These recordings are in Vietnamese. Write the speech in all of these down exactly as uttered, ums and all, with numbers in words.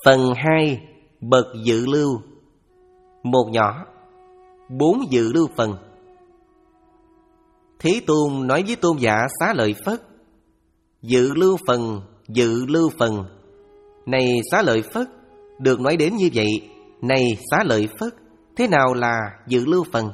Phần hai, bậc dự lưu. Một nhỏ, bốn dự lưu phần. Thế Tôn nói với tôn giả Xá Lợi Phất: dự lưu phần, dự lưu phần. Này Xá Lợi Phất, được nói đến như vậy. Này Xá Lợi Phất, thế nào là dự lưu phần?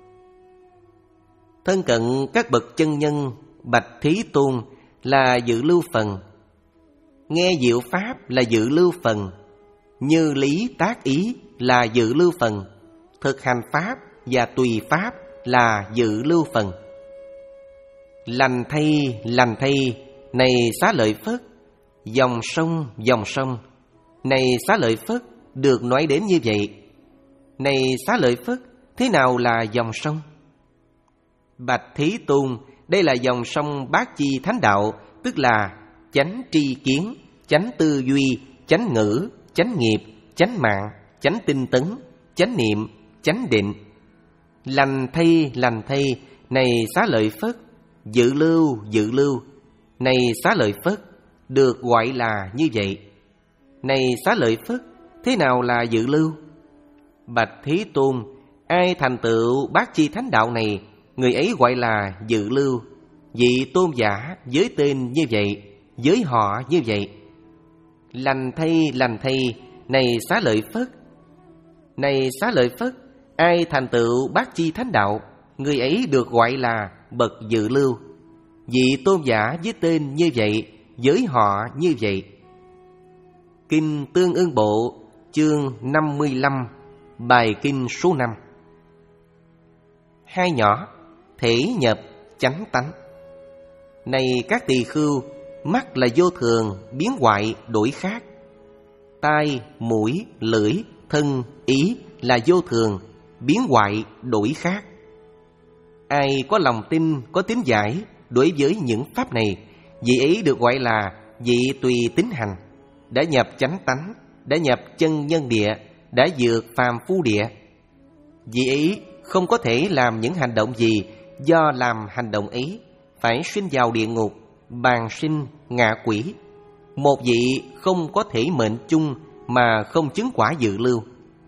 Thân cận các bậc chân nhân bạch Thế Tôn là dự lưu phần. Nghe diệu pháp là dự lưu phần. Như lý tác ý là dự lưu phần. Thực hành pháp và tùy pháp là dự lưu phần. Lành thay, lành thay. Này Xá Lợi Phất, dòng sông, dòng sông. Này Xá Lợi Phất, được nói đến như vậy. Này Xá Lợi Phất, thế nào là dòng sông? Bạch Thế Tôn, đây là dòng sông Bát Chi Thánh Đạo, tức là chánh tri kiến, chánh tư duy, chánh ngữ, chánh nghiệp, chánh mạng, chánh tinh tấn, chánh niệm, chánh định. Lành thay, lành thay. Này Xá Lợi Phất, dự lưu, dự lưu. Này Xá Lợi Phất, được gọi là như vậy. Này Xá Lợi Phất, thế nào là dự lưu? Bạch Thế Tôn, ai thành tựu Bát Chi Thánh Đạo này, người ấy gọi là dự lưu. Vị tôn giả với tên như vậy, với họ như vậy. Lành thay, lành thay. Này Xá Lợi Phất, này Xá Lợi Phất, ai thành tựu Bát Chi Thánh Đạo, người ấy được gọi là bậc dự lưu. Vị tôn giả với tên như vậy, với họ như vậy. Kinh Tương Ưng Bộ, chương năm mươi lăm, bài kinh số năm. Hai nhỏ, thể nhập chánh tánh. Này các tỳ khưu, mắt là vô thường, biến hoại đổi khác. Tai, mũi, lưỡi, thân, ý là vô thường, biến hoại đổi khác. Ai có lòng tin, có tín giải đối với những pháp này, vị ấy được gọi là vị tùy tín hành, đã nhập chánh tánh, đã nhập chân nhân địa, đã vượt phàm phu địa. Vị ấy không có thể làm những hành động gì, do làm hành động ấy phải sinh vào địa ngục, bàng sinh, ngạ quỷ. Một vị không có thể mệnh chung mà không chứng quả dự lưu.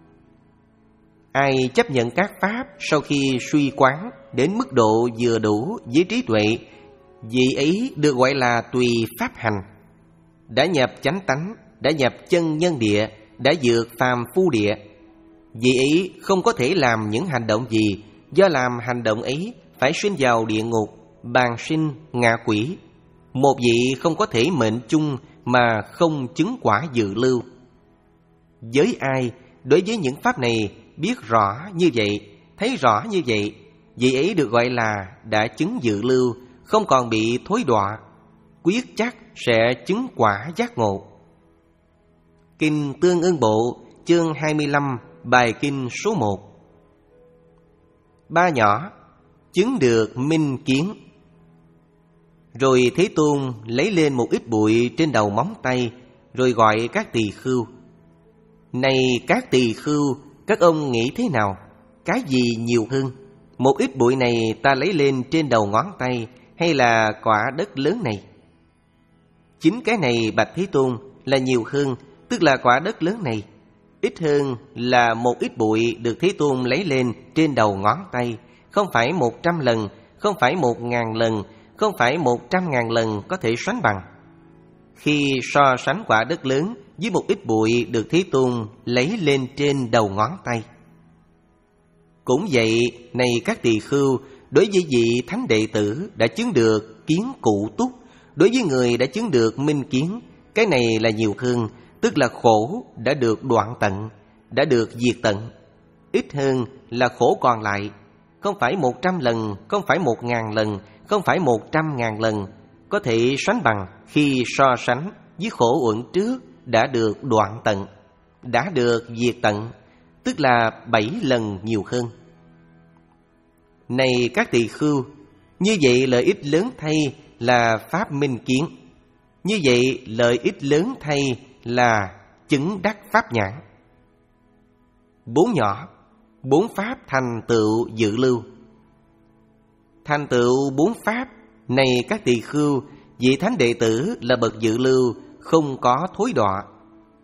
Ai chấp nhận các pháp sau khi suy quán đến mức độ vừa đủ với trí tuệ, vị ấy được gọi là tùy pháp hành, đã nhập chánh tánh, đã nhập chân nhân địa, đã vượt phàm phu địa. Vị ấy không có thể làm những hành động gì, do làm hành động ấy phải sinh vào địa ngục, bàng sinh, ngạ quỷ. Một vị không có thể mệnh chung mà không chứng quả dự lưu. Với ai đối với những pháp này biết rõ như vậy, thấy rõ như vậy, vị ấy được gọi là đã chứng dự lưu, không còn bị thối đọa, quyết chắc sẽ chứng quả giác ngộ. Kinh Tương Ưng Bộ, chương hai mươi lăm, bài kinh số một. Ba nhỏ, chứng được minh kiến. Rồi Thế Tôn lấy lên một ít bụi trên đầu móng tay, rồi gọi các tỳ khưu: này các tỳ khưu, các ông nghĩ thế nào? Cái gì nhiều hơn, một ít bụi này ta lấy lên trên đầu ngón tay, hay là quả đất lớn này? Chính cái này bạch Thế Tôn là nhiều hơn, tức là quả đất lớn này. Ít hơn là một ít bụi được Thế Tôn lấy lên trên đầu ngón tay, không phải một trăm lần, không phải một ngàn lần, không phải một trăm ngàn lần có thể sánh bằng. Khi so sánh quả đất lớn với một ít bụi được Thế Tôn lấy lên trên đầu ngón tay. Cũng vậy, này các tỳ khưu, đối với vị thánh đệ tử đã chứng được kiến cụ túc, đối với người đã chứng được minh kiến, cái này là nhiều hơn, tức là khổ đã được đoạn tận, đã được diệt tận. Ít hơn là khổ còn lại, không phải một trăm lần, không phải một ngàn lần, không phải một trăm ngàn lần, có thể sánh bằng khi so sánh với khổ uẩn trước đã được đoạn tận, đã được diệt tận, tức là bảy lần nhiều hơn. Này các tỳ khưu, như vậy lợi ích lớn thay là pháp minh kiến, như vậy lợi ích lớn thay là chứng đắc pháp nhãn. Bốn nhỏ, bốn pháp thành tựu dự lưu. Thành tựu bốn pháp này các tỳ khưu, vị thánh đệ tử là bậc dự lưu, không có thối đọa.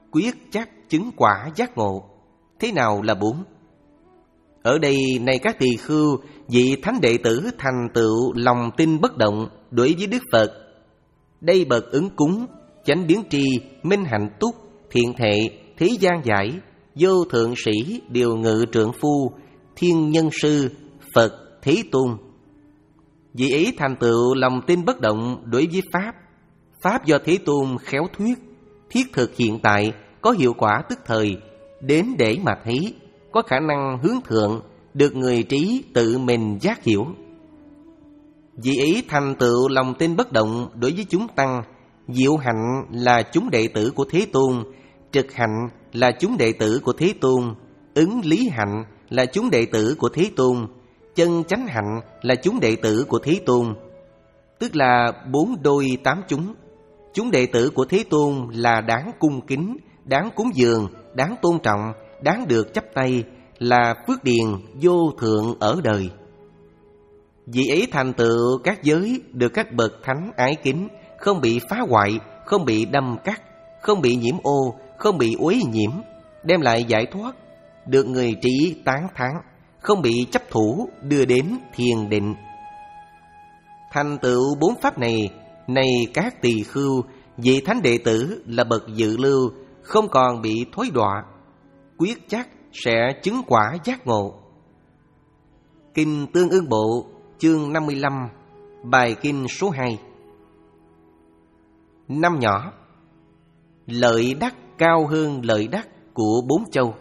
quyết chắc chứng quả giác ngộ. Thế nào là bốn? Ở đây này các tỳ khưu, vị thánh đệ tử thành tựu lòng tin bất động đối với Đức Phật. Đây bậc ứng cúng, chánh biến tri, minh hạnh túc, thiện thệ, thế gian giải, vô thượng sĩ, điều ngự trượng phu, thiên nhân sư, Phật, Thế Tôn. Vị ấy thành tựu lòng tin bất động đối với Pháp. Pháp do Thế Tôn khéo thuyết, thiết thực hiện tại, có hiệu quả tức thời, đến để mà thấy, có khả năng hướng thượng, được người trí tự mình giác hiểu. Vị ấy thành tựu lòng tin bất động đối với chúng tăng. Diệu hạnh là chúng đệ tử của Thế Tôn, trực hạnh là chúng đệ tử của Thế Tôn, ứng lý hạnh là chúng đệ tử của Thế Tôn, chân chánh hạnh là chúng đệ tử của Thế Tôn. Tức là bốn đôi tám chúng. Chúng đệ tử của Thế Tôn là đáng cung kính, đáng cúng dường, đáng tôn trọng, đáng được chắp tay, là phước điền vô thượng ở đời. Vị ấy thành tựu các giới được các bậc thánh ái kính, không bị phá hoại, không bị đâm cắt, không bị nhiễm ô, không bị uế nhiễm, đem lại giải thoát, được người trí tán thán, không bị chấp thủ, đưa đến thiền định. Thành tựu bốn pháp này, này các tỳ khưu, vị thánh đệ tử là bậc dự lưu, không còn bị thối đọa, quyết chắc sẽ chứng quả giác ngộ. Kinh Tương Ưng Bộ, chương năm mươi lăm, bài kinh số hai. Năm nhỏ. Lợi đắc cao hơn lợi đắc của bốn châu.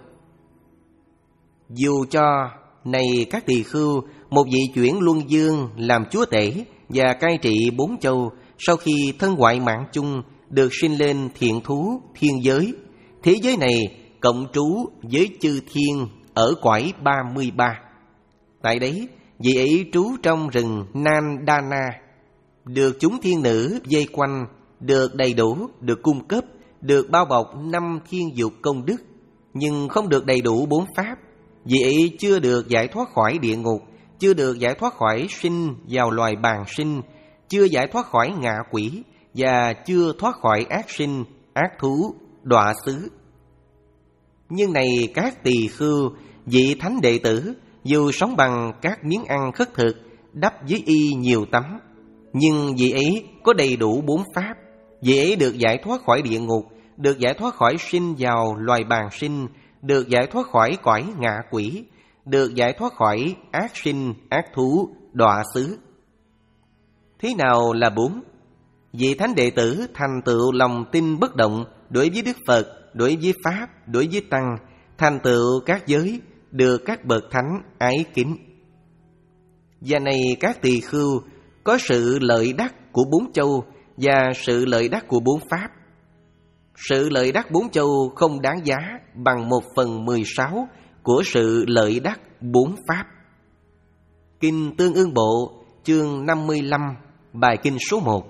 Dù cho, này các tỳ khưu, một vị chuyển luân dương làm chúa tể và cai trị bốn châu, sau khi thân ngoại mạng chung được sinh lên thiện thú thiên giới, thế giới này cộng trú với chư thiên ở cõi ba mươi ba. Tại đấy, vị ấy trú trong rừng Nandana, được chúng thiên nữ vây quanh, được đầy đủ, được cung cấp, được bao bọc năm thiên dục công đức, nhưng không được đầy đủ bốn pháp. Vị ấy chưa được giải thoát khỏi địa ngục, chưa được giải thoát khỏi sinh vào loài bàng sinh, chưa giải thoát khỏi ngạ quỷ, và chưa thoát khỏi ác sinh, ác thú, đọa xứ. Nhưng này các tỳ khưu, vị thánh đệ tử, dù sống bằng các miếng ăn khất thực, đắp với y nhiều tấm, nhưng vị ấy có đầy đủ bốn pháp. Vị ấy được giải thoát khỏi địa ngục, được giải thoát khỏi sinh vào loài bàng sinh, được giải thoát khỏi cõi ngạ quỷ, được giải thoát khỏi ác sinh, ác thú, đọa xứ. Thế nào là bốn? Vị thánh đệ tử thành tựu lòng tin bất động đối với Đức Phật, đối với Pháp, đối với Tăng, thành tựu các giới, được các bậc thánh ái kính. Và này các tỳ khưu, có sự lợi đắc của bốn châu và sự lợi đắc của bốn pháp. Sự lợi đắc bốn châu không đáng giá bằng một phần mười sáu của sự lợi đắc bốn pháp. Kinh Tương Ưng Bộ, chương năm mươi lăm, bài kinh số một.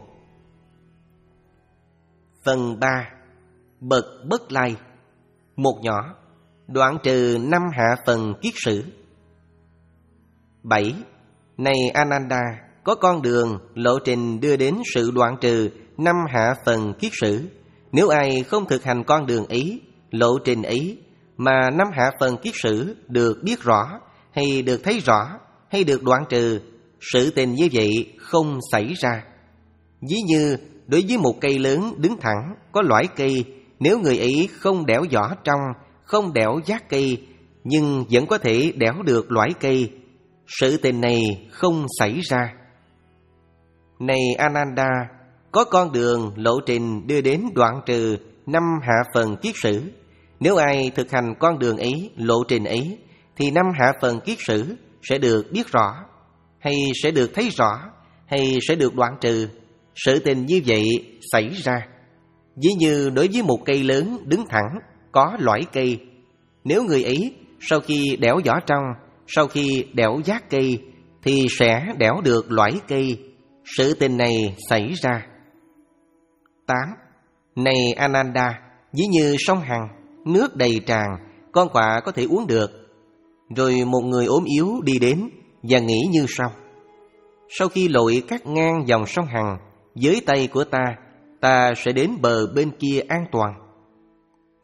Phần ba. Bậc bất lai. Một nhỏ, đoạn trừ năm hạ phần kiết sử. Bảy. Này Ananda, có con đường, lộ trình đưa đến sự đoạn trừ năm hạ phần kiết sử. Nếu ai không thực hành con đường ấy, lộ trình ấy, mà năm hạ phần kiết sử được biết rõ, hay được thấy rõ, hay được đoạn trừ, sự tình như vậy không xảy ra. Ví như đối với một cây lớn đứng thẳng, có lõi cây, nếu người ấy không đẽo vỏ trong, không đẽo giác cây, nhưng vẫn có thể đẽo được lõi cây, sự tình này không xảy ra. Này Ananda, có con đường, lộ trình đưa đến đoạn trừ năm hạ phần kiết sử. Nếu ai thực hành con đường ấy, lộ trình ấy, thì năm hạ phần kiết sử sẽ được biết rõ, hay sẽ được thấy rõ, hay sẽ được đoạn trừ. Sự tình như vậy xảy ra. Ví như đối với một cây lớn đứng thẳng, có lõi cây, nếu người ấy sau khi đẽo vỏ trong, sau khi đẽo giác cây, thì sẽ đẽo được lõi cây. Sự tình này xảy ra. Tám. Này Ananda, ví như sông Hằng, nước đầy tràn, con quạ có thể uống được. Rồi một người ốm yếu đi đến và nghĩ như sau: sau khi lội cắt ngang dòng sông Hằng, với tay của ta, ta sẽ đến bờ bên kia an toàn.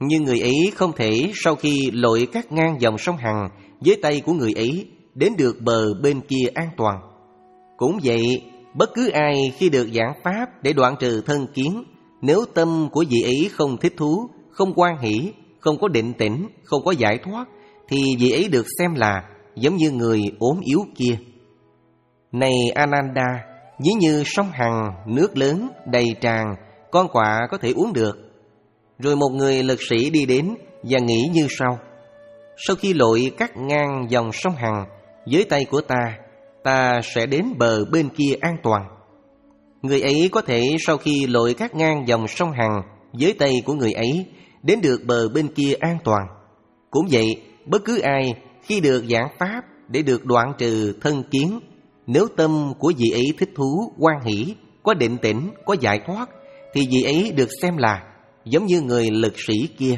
Nhưng người ấy không thể sau khi lội các ngang dòng sông Hằng với tay của người ấy đến được bờ bên kia an toàn. Cũng vậy, bất cứ ai khi được giảng pháp để đoạn trừ thân kiến, nếu tâm của vị ấy không thích thú, không hoan hỷ, không có định tĩnh, không có giải thoát, thì vị ấy được xem là giống như người ốm yếu kia. Này Ananda, ví như sông Hằng, nước lớn, đầy tràn, con quạ có thể uống được. Rồi một người lực sĩ đi đến và nghĩ như sau: sau khi lội cắt ngang dòng sông Hằng với tay của ta, ta sẽ đến bờ bên kia an toàn. Người ấy có thể sau khi lội cắt ngang dòng sông Hằng với tay của người ấy đến được bờ bên kia an toàn. Cũng vậy, bất cứ ai khi được giảng pháp để được đoạn trừ thân kiến, nếu tâm của vị ấy thích thú, hoan hỷ, có định tĩnh, có giải thoát, thì vị ấy được xem là giống như người lực sĩ kia.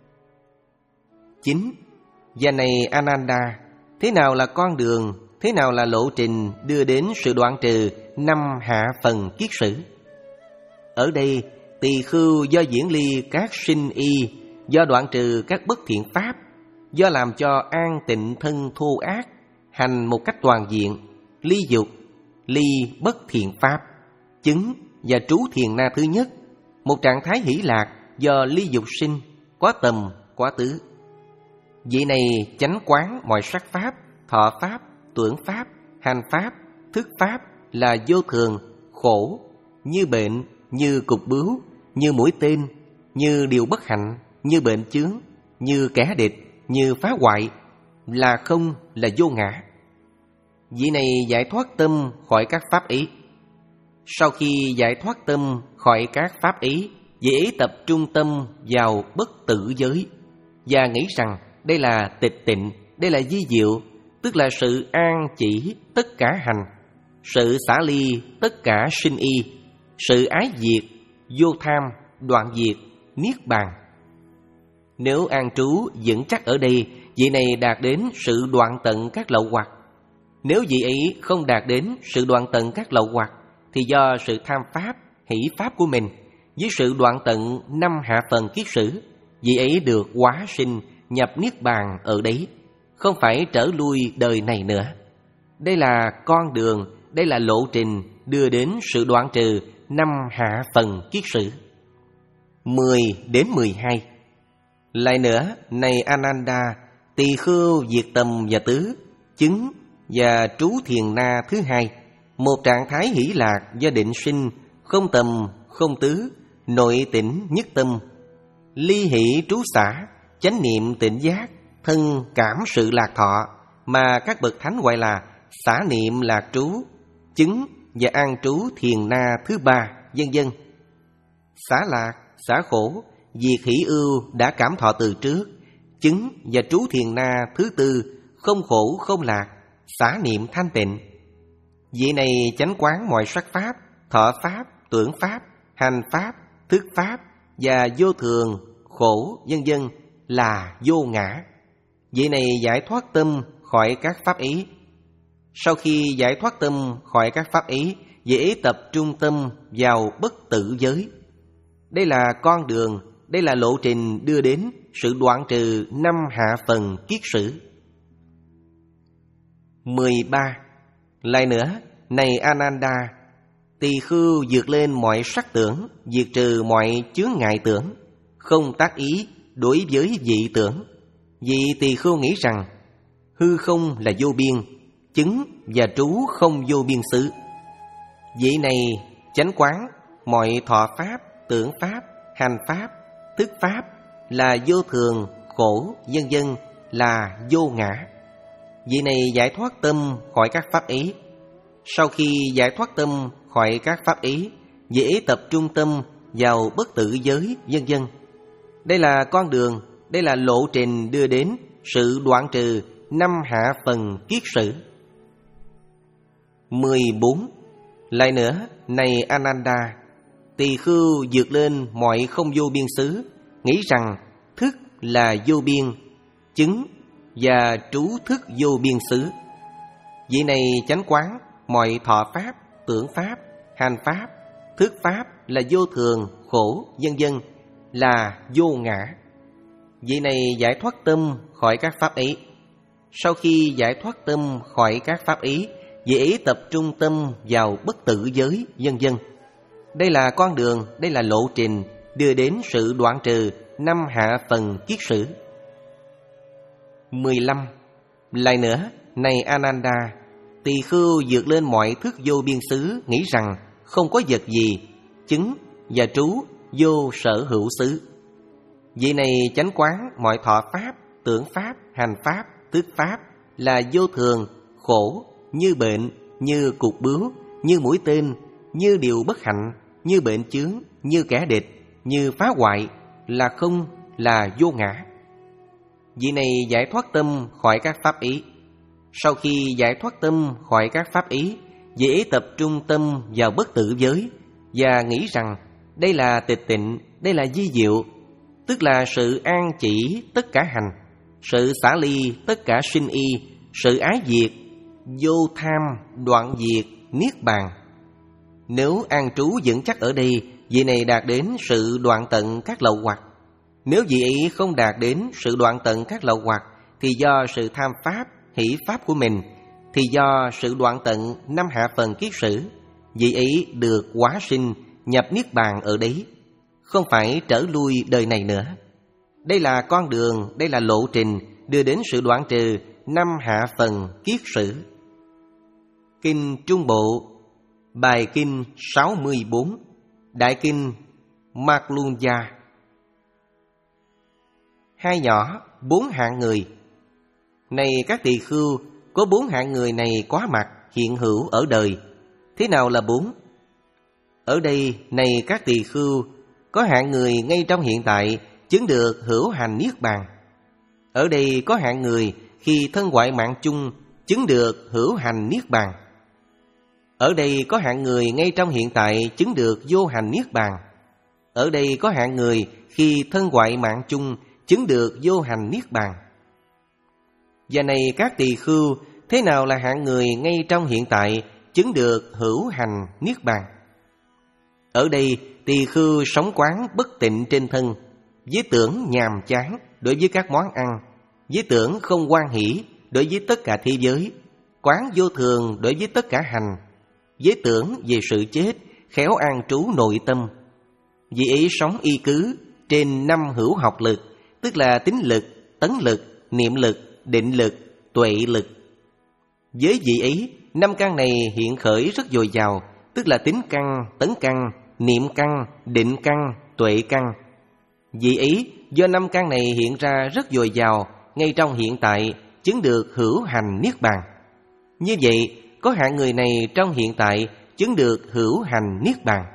Chín. Và này Ananda, thế nào là con đường, thế nào là lộ trình đưa đến sự đoạn trừ năm hạ phần kiết sử? Ở đây, tỳ khưu do diễn ly các sinh y, do đoạn trừ các bất thiện pháp, do làm cho an tịnh thân thô ác, hành một cách toàn diện, ly dục, ly bất thiện pháp, chứng và trú thiền na thứ nhất, một trạng thái hỷ lạc do ly dục sinh, quá tầm, quá tứ. Vị này chánh quán mọi sắc pháp, thọ pháp, tưởng pháp, hành pháp, thức pháp là vô thường, khổ, như bệnh, như cục bướu, như mũi tên, như điều bất hạnh, như bệnh chướng, như kẻ địch, như phá hoại, là không, là vô ngã. Vị này giải thoát tâm khỏi các pháp ý. Sau khi giải thoát tâm khỏi các pháp ý, vị ấy tập trung tâm vào bất tử giới và nghĩ rằng đây là tịch tịnh, đây là di diệu, tức là sự an chỉ tất cả hành, sự xả ly tất cả sinh y, sự ái diệt, vô tham, đoạn diệt, niết bàn. Nếu an trú vững chắc ở đây, vị này đạt đến sự đoạn tận các lậu hoặc. Nếu vị ấy không đạt đến sự đoạn tận các lậu hoặc, thì do sự tham pháp, hỷ pháp của mình, với sự đoạn tận năm hạ phần kiết sử, vị ấy được hóa sinh nhập niết bàn ở đấy, không phải trở lui đời này nữa. Đây là con đường, đây là lộ trình đưa đến sự đoạn trừ năm hạ phần kiết sử. Mười đến mười hai. Lại nữa, này Ananda, tỳ khưu diệt tầm và tứ, chứng và trú thiền na thứ hai, một trạng thái hỷ lạc do định sinh, không tầm, không tứ, nội tĩnh nhất tâm, ly hỷ trú xả, chánh niệm tịnh giác, thân cảm sự lạc thọ, mà các bậc thánh gọi là xả niệm lạc trú, chứng và an trú thiền na thứ ba, vân vân. Xả lạc, xả khổ, diệt hỷ ưu đã cảm thọ từ trước, chứng và trú thiền na thứ tư, không khổ không lạc, xả niệm thanh tịnh. Vị này chánh quán mọi sắc pháp, thọ pháp, tưởng pháp, hành pháp, thức pháp và vô thường, khổ, vân vân là vô ngã. Vị này giải thoát tâm khỏi các pháp ý. Sau khi giải thoát tâm khỏi các pháp ý, vị ấy tập trung tâm vào bất tử giới. Đây là con đường, đây là lộ trình đưa đến sự đoạn trừ năm hạ phần kiết sử. Mười ba. Lại nữa, này Ananda, tỳ khưu vượt lên mọi sắc tưởng, diệt trừ mọi chướng ngại tưởng, không tác ý đối với dị tưởng. Vị tỳ khưu nghĩ rằng hư không là vô biên, chứng và trú không vô biên xứ. Vị này chánh quán mọi thọ pháp, tưởng pháp, hành pháp, thức pháp là vô thường, khổ, vân vân là vô ngã. Vị này giải thoát tâm khỏi các pháp ý. Sau khi giải thoát tâm khỏi các pháp ý, vị ấy tập trung tâm vào bất tử giới, vân vân. Đây là con đường, đây là lộ trình đưa đến sự đoạn trừ năm hạ phần kiết sử. Mười bốn. Lại nữa, này Ananda, tỳ khưu vượt lên mọi không vô biên xứ, nghĩ rằng thức là vô biên, chứng và trú thức vô biên xứ. Vị này chánh quán mọi thọ pháp, tưởng pháp, hành pháp, thức pháp là vô thường, khổ, vân vân là vô ngã. Vị này giải thoát tâm khỏi các pháp ý. Sau khi giải thoát tâm khỏi các pháp ý, vị ấy tập trung tâm vào bất tử giới, vân vân. Đây là con đường, đây là lộ trình đưa đến sự đoạn trừ năm hạ phần kiết sử. mười lăm. Lại nữa, này Ananda, tỳ khưu vượt lên mọi thức vô biên xứ, nghĩ rằng không có vật gì chứng và trú vô sở hữu xứ. Vị này chánh quán mọi thọ pháp, tưởng pháp, hành pháp, thức pháp là vô thường, khổ, như bệnh, như cục bướu, như mũi tên, như điều bất hạnh, như bệnh chướng, như kẻ địch, như phá hoại, là không, là vô ngã. Vị này giải thoát tâm khỏi các pháp ý. Sau khi giải thoát tâm khỏi các pháp ý, vị ấy tập trung tâm vào bất tử giới và nghĩ rằng đây là tịch tịnh, đây là di diệu, tức là sự an chỉ tất cả hành, sự xả ly tất cả sinh y, sự ái diệt, vô tham, đoạn diệt, niết bàn. Nếu an trú vững chắc ở đây, vị này đạt đến sự đoạn tận các lậu hoặc. Nếu vị ấy không đạt đến sự đoạn tận các lậu hoặc, thì do sự tham pháp, hỷ pháp của mình, thì do sự đoạn tận năm hạ phần kiết sử, vị ấy được hóa sinh nhập niết bàn ở đấy, không phải trở lui đời này nữa. Đây là con đường, đây là lộ trình đưa đến sự đoạn trừ năm hạ phần kiết sử. Kinh Trung Bộ, bài kinh sáu mươi bốn, Đại kinh Maklunja. Hai nhỏ, bốn hạng người. Này các tỳ khưu, có bốn hạng người này có mặt hiện hữu ở đời. Thế nào là bốn? Ở đây, này các tỳ khưu, có hạng người ngay trong hiện tại chứng được hữu hành niết bàn. Ở đây có hạng người khi thân ngoại mạng chung chứng được hữu hành niết bàn. Ở đây có hạng người ngay trong hiện tại chứng được vô hành niết bàn. Ở đây có hạng người khi thân ngoại mạng chung chứng được vô hành niết bàn. Và này các tỳ khưu, thế nào là hạng người ngay trong hiện tại chứng được hữu hành niết bàn? Ở đây tỳ khưu sống quán bất tịnh trên thân, với tưởng nhàm chán đối với các món ăn, với tưởng không hoan hỷ đối với tất cả thế giới, quán vô thường đối với tất cả hành, với tưởng về sự chết, khéo an trú nội tâm. Vì ấy sống y cứ trên năm hữu học lực, tức là tín lực, tấn lực, niệm lực, định lực, tuệ lực. Với vị ấy, năm căn này hiện khởi rất dồi dào, tức là tín căn, tấn căn, niệm căn, định căn, tuệ căn. Vị ấy do năm căn này hiện ra rất dồi dào, ngay trong hiện tại chứng được hữu hành niết bàn. Như vậy, có hạng người này trong hiện tại chứng được hữu hành niết bàn.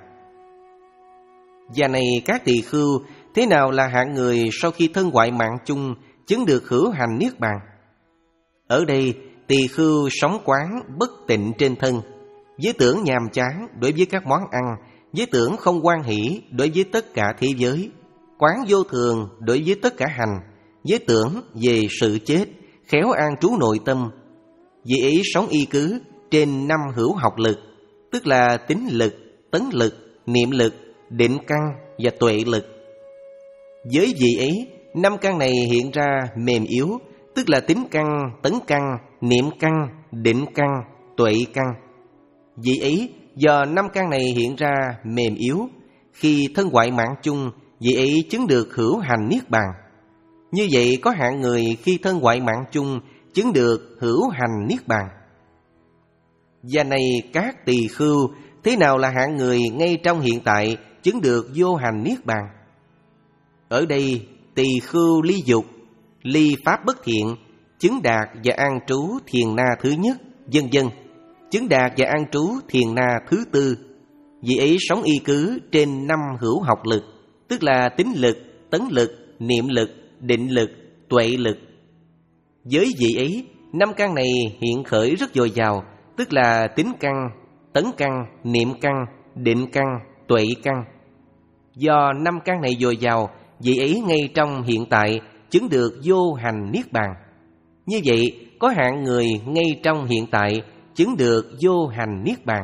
Và này các tỳ khưu, thế nào là hạng người sau khi thân ngoại mạng chung chứng được hữu hành niết bàn? Ở đây, tỳ khưu sống quán bất tịnh trên thân, với tưởng nhàm chán đối với các món ăn, với tưởng không hoan hỷ đối với tất cả thế giới, quán vô thường đối với tất cả hành, với tưởng về sự chết, khéo an trú nội tâm. Vì ấy sống y cứ trên năm hữu học lực, tức là tín lực, tấn lực, niệm lực, định căn và tuệ lực. Với vị ấy, năm căn này hiện ra mềm yếu, tức là tín căn, tấn căn, niệm căn, định căn, tuệ căn. Vị ấy do năm căn này hiện ra mềm yếu, khi thân ngoại mạng chung, vị ấy chứng được hữu hành niết bàn. Như vậy có hạng người khi thân ngoại mạng chung chứng được hữu hành niết bàn. Và này các tỳ khưu, thế nào là hạng người ngay trong hiện tại chứng được vô hành niết bàn? Ở đây tỳ khưu ly dục, ly pháp bất thiện, chứng đạt và an trú thiền na thứ nhất, vân vân, chứng đạt và an trú thiền na thứ tư. Vị ấy sống y cứ trên năm hữu học lực, tức là tín lực, tấn lực, niệm lực, định lực, tuệ lực. Với vị ấy, năm căn này hiện khởi rất dồi dào, tức là tín căn, tấn căn, niệm căn, định căn, tuệ căn. Do năm căn này dồi dào, vị ấy ngay trong hiện tại chứng được vô hành niết bàn. Như vậy, có hạng người ngay trong hiện tại chứng được vô hành niết bàn.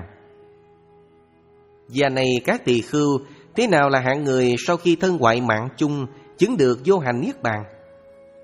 Và này các tỳ khưu, thế nào là hạng người sau khi thân ngoại mạng chung chứng được vô hành niết bàn?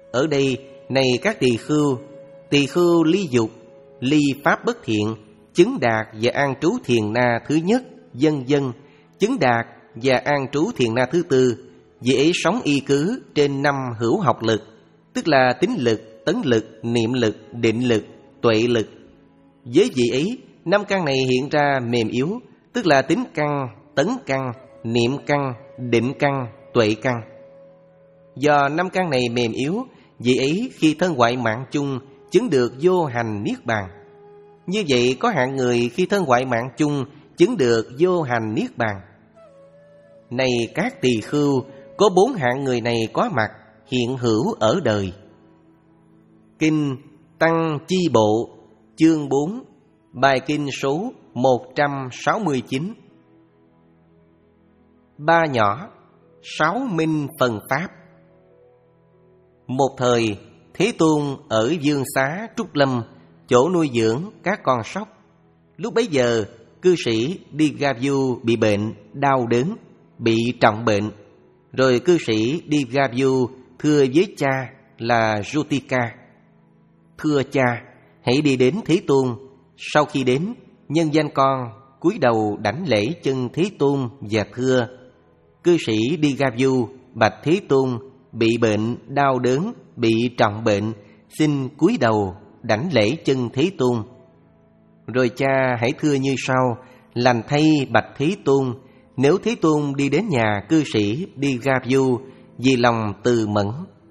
Ở đây, này các tỳ khưu, tỳ khưu ly dục, ly pháp bất thiện, chứng đạt và an trú thiền na thứ nhất, vân vân, chứng đạt và an trú thiền na thứ tư, vị ấy sống y cứ trên năm hữu học lực, tức là tín lực, tấn lực, niệm lực, định lực, tuệ lực. Với vị ấy, năm căn này hiện ra mềm yếu, tức là tín căn, tấn căn, niệm căn, định căn, tuệ căn. Do năm căn này mềm yếu, vị ấy khi thân hoại mạng chung chứng được vô hành niết bàn. Như vậy có hạng người khi thân hoại mạng chung chứng được vô hành niết bàn. Này các tỳ khưu, có bốn hạng người này có mặt hiện hữu ở đời. Kinh Tăng Chi Bộ, chương bốn, bài kinh số một trăm sáu mươi chín. Ba nhỏ, sáu minh phần pháp. Một thời, Thế Tôn ở Dương Xá Trúc Lâm, chỗ nuôi dưỡng các con sóc. Lúc bấy giờ, cư sĩ Dighavu bị bệnh, đau đớn, bị trọng bệnh. Rồi cư sĩ Dighavu thưa với cha là Jutika: Thưa cha, hãy đi đến Thế Tôn. Sau khi đến, nhân danh con cúi đầu đảnh lễ chân Thế Tôn và thưa: Cư sĩ Dighavu bạch Thế Tôn, bị bệnh, đau đớn, bị trọng bệnh, xin cúi đầu đảnh lễ chân Thế Tôn. Rồi cha hãy thưa như sau: Lành thay bạch Thế Tôn, nếu Thế Tôn đi đến nhà cư sĩ Dighavu vì lòng từ mẫn.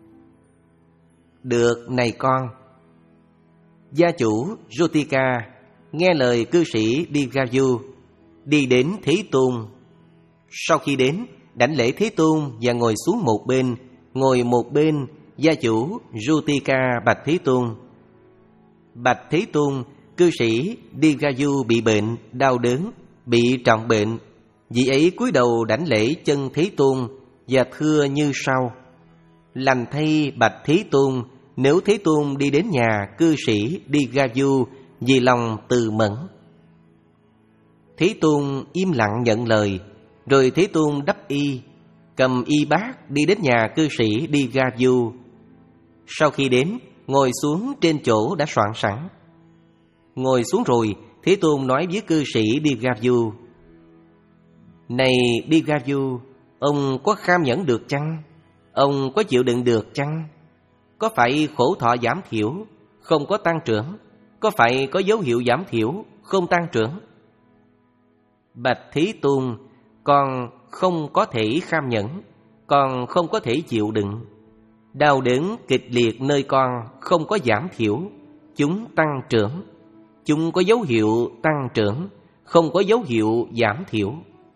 Được, này con. Gia chủ Jutika nghe lời cư sĩ Dighavu, đi đến Thế Tôn. Sau khi đến, đảnh lễ Thế Tôn và ngồi xuống một bên. Ngồi một bên, gia chủ Jutika bạch Thế Tôn: Bạch Thế Tôn, cư sĩ Dighavu bị bệnh, đau đớn, bị trọng bệnh. Vị ấy cúi đầu đảnh lễ chân Thế Tôn và thưa như sau: Lành thay bạch Thế Tôn, nếu Thế Tôn đi đến nhà cư sĩ Dighavu vì lòng từ mẫn. Thế Tôn im lặng nhận lời. Rồi Thế Tôn đắp y, cầm y bát đi đến nhà cư sĩ Dighavu. Sau khi đến, ngồi xuống trên chỗ đã soạn sẵn. Ngồi xuống rồi, Thế Tôn nói với cư sĩ Dighavu: Này Dighavu, ông có kham nhẫn được chăng? Ông có chịu đựng được chăng? Có phải khổ thọ giảm thiểu, không có tăng trưởng? Có phải có dấu hiệu giảm thiểu, không tăng trưởng? Bạch Thế Tôn, con không có thể kham nhẫn, con không có thể chịu đựng. Đau đớn kịch liệt nơi con không có giảm thiểu, chúng tăng trưởng. Chúng có dấu hiệu tăng trưởng, không có dấu hiệu giảm thiểu.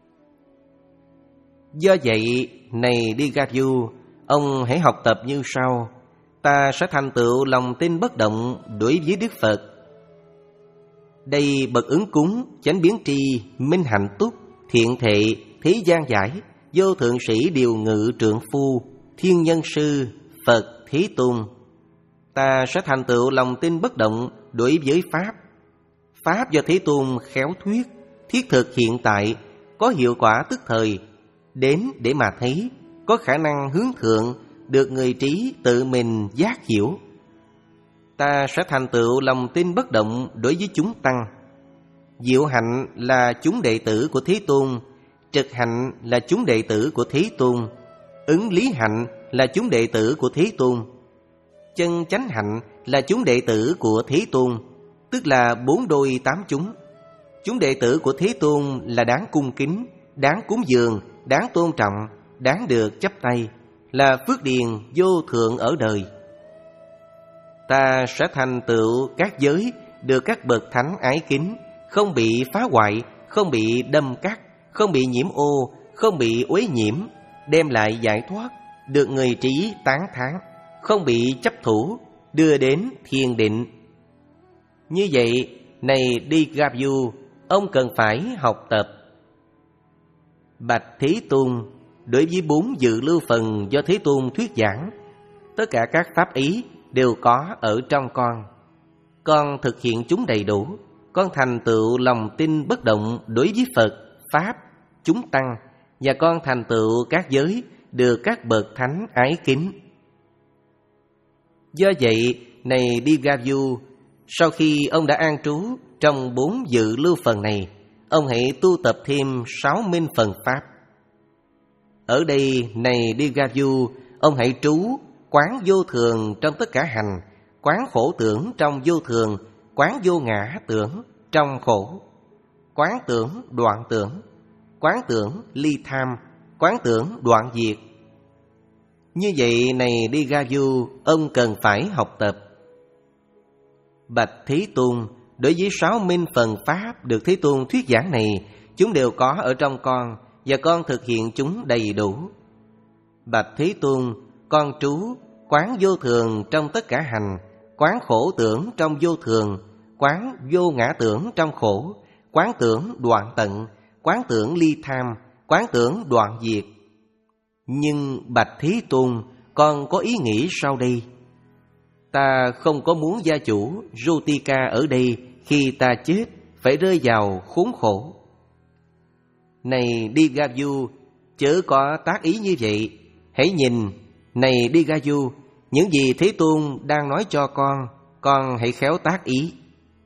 Do vậy, này Dighavu, ông hãy học tập như sau: Ta sẽ thành tựu lòng tin bất động đối với Đức Phật. Đây bậc ứng cúng, chánh biến tri, minh hạnh túc, thiện thệ, thế gian giải, vô thượng sĩ điều ngự trượng phu, thiên nhân sư, Phật Thế Tôn. Ta sẽ thành tựu lòng tin bất động đối với Pháp. Pháp do Thế Tôn khéo thuyết, thiết thực hiện tại, có hiệu quả tức thời, đến để mà thấy, có khả năng hướng thượng, được người trí tự mình giác hiểu. Ta sẽ thành tựu lòng tin bất động đối với chúng tăng. Diệu hạnh là chúng đệ tử của Thế Tôn, trực hạnh là chúng đệ tử của Thế Tôn, ứng lý hạnh là chúng đệ tử của Thế Tôn, chân chánh hạnh là chúng đệ tử của Thế Tôn, tức là bốn đôi tám chúng. Chúng đệ tử của Thế Tôn là đáng cung kính, đáng cúng dường, đáng tôn trọng, đáng được chắp tay, là phước điền vô thượng ở đời. Ta sẽ thành tựu các giới được các bậc thánh ái kính, không bị phá hoại, không bị đâm cắt, không bị nhiễm ô, không bị uế nhiễm, đem lại giải thoát, được người trí tán thán, không bị chấp thủ, đưa đến thiền định. Như vậy, này Dighavu, ông cần phải học tập. Bạch Thế Tôn, đối với bốn dự lưu phần do Thế Tôn thuyết giảng, tất cả các pháp ý đều có ở trong con. Con thực hiện chúng đầy đủ, con thành tựu lòng tin bất động đối với Phật, Pháp, chúng tăng, và con thành tựu các giới được các bậc thánh ái kính. Do vậy, này Dighavu, sau khi ông đã an trú trong bốn dự lưu phần này, ông hãy tu tập thêm sáu minh phần Pháp. Ở đây, này Dighavu, ông hãy trú quán vô thường trong tất cả hành, quán khổ tưởng trong vô thường, quán vô ngã tưởng trong khổ, quán tưởng đoạn tưởng, quán tưởng ly tham, quán tưởng đoạn diệt. Như vậy này Dighavu, ông cần phải học tập. Bạch Thế Tôn, đối với sáu minh phần Pháp được Thế Tôn thuyết giảng này, chúng đều có ở trong con, và con thực hiện chúng đầy đủ. Bạch Thế Tôn, con trú quán vô thường trong tất cả hành, quán khổ tưởng trong vô thường, quán vô ngã tưởng trong khổ, quán tưởng đoạn tận, quán tưởng ly tham, quán tưởng đoạn diệt. Nhưng Bạch Thế Tôn, con có ý nghĩ sau đây: ta không có muốn gia chủ Rutika ở đây khi ta chết phải rơi vào khốn khổ. Này Dighavu, chớ có tác ý như vậy. Hãy nhìn, này Dighavu, những gì Thế Tôn đang nói cho con, con hãy khéo tác ý.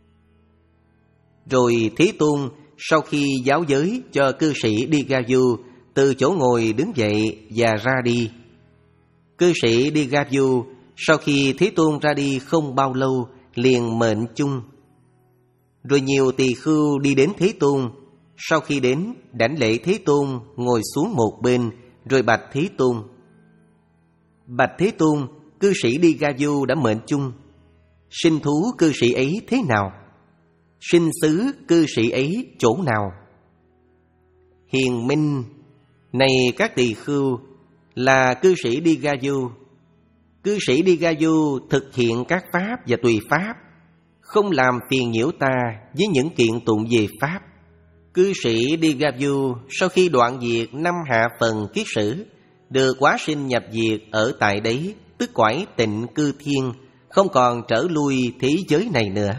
Rồi Thế Tôn sau khi giáo giới cho cư sĩ Dighavu, từ chỗ ngồi đứng dậy và ra đi. Cư sĩ Dighavu sau khi Thế Tôn ra đi không bao lâu liền mệnh chung. Rồi nhiều tỳ khưu đi đến Thế Tôn. Sau khi đến, đảnh lễ Thế Tôn, ngồi xuống một bên, rồi bạch Thế Tôn: Bạch Thế Tôn, cư sĩ Dighavu đã mệnh chung. Sinh thú cư sĩ ấy thế nào? Sinh xứ cư sĩ ấy chỗ nào? Hiền minh, này các tỳ khưu, là cư sĩ Dighavu. Cư sĩ Dighavu thực hiện các pháp và tùy pháp, không làm phiền nhiễu ta với những kiện tụng về pháp. Cư sĩ Dighavu sau khi đoạn diệt năm hạ phần kiết sử, được hóa sinh nhập diệt ở tại đấy, tức cõi tịnh cư thiên, không còn trở lui thế giới này nữa.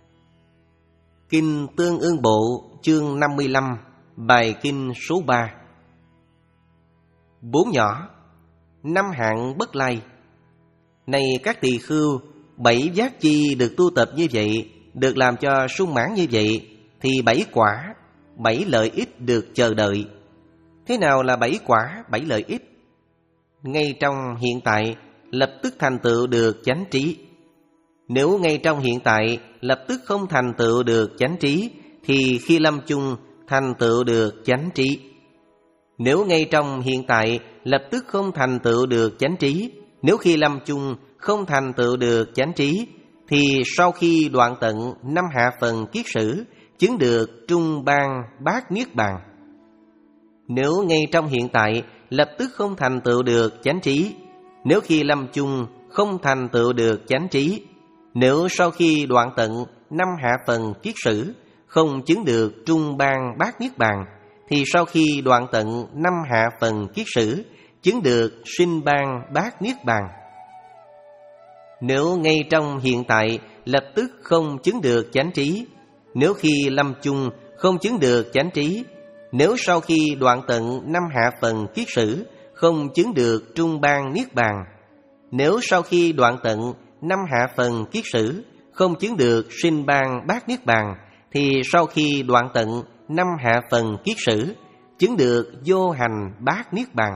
Kinh Tương Ưng Bộ chương năm mươi lăm, bài kinh số ba. Bốn nhỏ, năm hạng bất lai. Này các tỳ khưu, bảy giác chi được tu tập như vậy, được làm cho sung mãn như vậy, thì bảy quả, bảy lợi ích được chờ đợi. Thế nào là bảy quả, bảy lợi ích? Ngay trong hiện tại lập tức thành tựu được chánh trí. Nếu ngay trong hiện tại lập tức không thành tựu được chánh trí, thì khi lâm chung thành tựu được chánh trí. Nếu ngay trong hiện tại lập tức không thành tựu được chánh trí, nếu khi lâm chung không thành tựu được chánh trí, thì sau khi đoạn tận năm hạ phần kiết sử, chứng được trung ban bát niết bàn. Nếu ngay trong hiện tại lập tức không thành tựu được chánh trí, nếu khi lâm chung không thành tựu được chánh trí, nếu sau khi đoạn tận năm hạ phần kiết sử không chứng được trung ban bát niết bàn, thì sau khi đoạn tận năm hạ phần kiết sử chứng được sinh ban bát niết bàn. Nếu ngay trong hiện tại lập tức không chứng được chánh trí, nếu khi lâm chung không chứng được chánh trí, nếu sau khi đoạn tận năm hạ phần kiết sử không chứng được trung ban niết bàn, nếu sau khi đoạn tận năm hạ phần kiết sử không chứng được sinh ban bát niết bàn, thì sau khi đoạn tận năm hạ phần kiết sử chứng được vô hành bát niết bàn.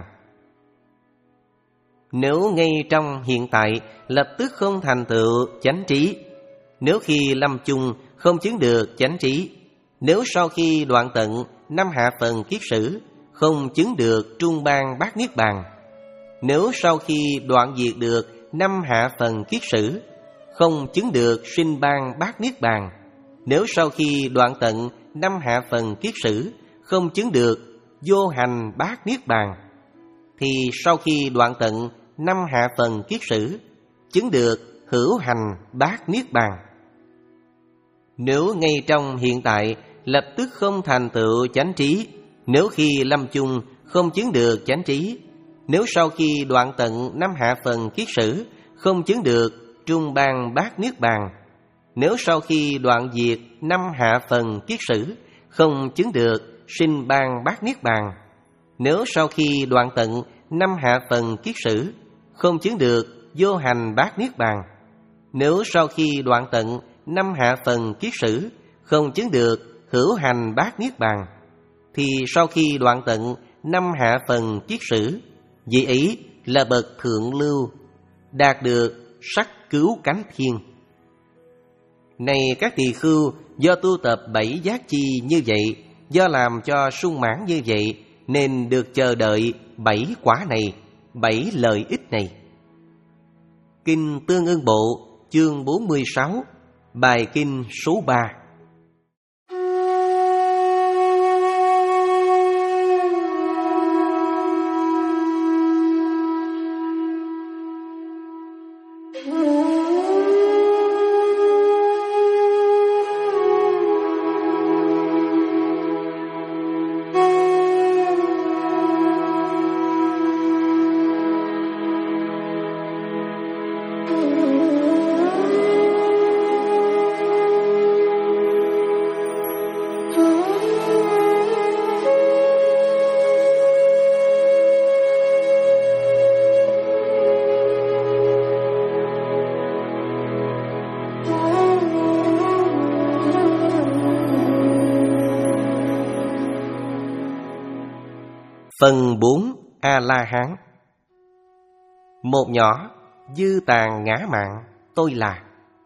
Nếu ngay trong hiện tại lập tức không thành tựu chánh trí, nếu khi lâm chung không chứng được chánh trí, nếu sau khi đoạn tận năm hạ phần kiết sử không chứng được trung ban bát niết bàn, nếu sau khi đoạn diệt được năm hạ phần kiết sử không chứng được sinh ban bát niết bàn, nếu sau khi đoạn tận năm hạ phần kiết sử không chứng được vô hành bát niết bàn, thì sau khi đoạn tận năm hạ phần kiết sử chứng được hữu hành bát niết bàn. Nếu ngay trong hiện tại lập tức không thành tựu chánh trí, nếu khi lâm chung không chứng được chánh trí, nếu sau khi đoạn tận năm hạ phần kiết sử không chứng được trung ban bát niết bàn, nếu sau khi đoạn diệt năm hạ phần kiết sử không chứng được sinh ban bát niết bàn, nếu sau khi đoạn tận năm hạ phần kiết sử không chứng được vô hành bát niết bàn. Nếu sau khi đoạn tận năm hạ phần kiết sử không chứng được hữu hành bát niết bàn, thì sau khi đoạn tận năm hạ phần kiết sử, vị ấy là bậc thượng lưu, đạt được sắc cứu cánh thiên. Này các tỳ khưu, do tu tập bảy giác chi như vậy, do làm cho sung mãn như vậy, nên được chờ đợi bảy quả này, bảy lợi ích này. Kinh Tương Ưng Bộ, chương bốn mươi sáu, bài kinh số ba. Phần bốn. A-la-hán. Một nhỏ, dư tàn ngã mạn, tôi là.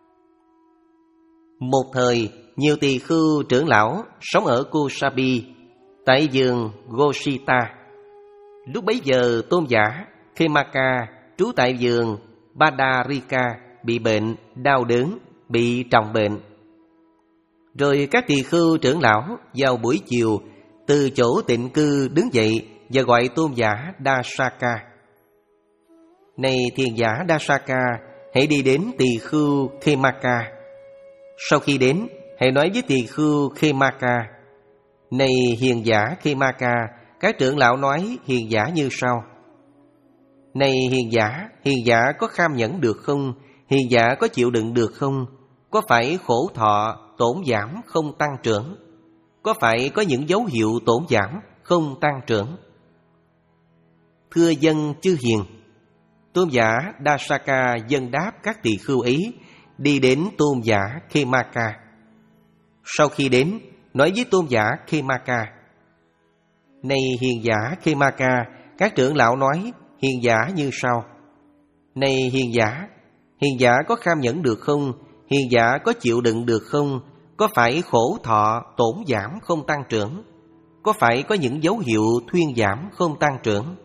Một thời, nhiều tỳ khưu trưởng lão sống ở Kosabi, tại vườn Goshita. Lúc bấy giờ tôn giả Khemaka trú tại vườn Badarika bị bệnh, đau đớn, bị trọng bệnh. Rồi các tỳ khưu trưởng lão vào buổi chiều từ chỗ tịnh cư đứng dậy và gọi tôn giả Dasaka. Này thiền giả Dasaka, hãy đi đến tỳ khưu Khemaka. Sau khi đến, hãy nói với tỳ khưu Khemaka: Này hiền giả Khemaka, các trưởng lão nói hiền giả như sau: Này hiền giả, hiền giả có kham nhẫn được không? Hiền giả có chịu đựng được không? Có phải khổ thọ tổn giảm không tăng trưởng? Có phải có những dấu hiệu tổn giảm không tăng trưởng? Thưa dân chư hiền, tôn giả Dasaka dân đáp các tỳ khưu ấy, đi đến tôn giả Khemaka. Sau khi đến, nói với tôn giả Khemaka: Này hiền giả Khemaka, các trưởng lão nói hiền giả như sau: Này hiền giả, hiền giả có kham nhẫn được không? Hiền giả có chịu đựng được không? Có phải khổ thọ tổn giảm không tăng trưởng? Có phải có những dấu hiệu thuyên giảm không tăng trưởng?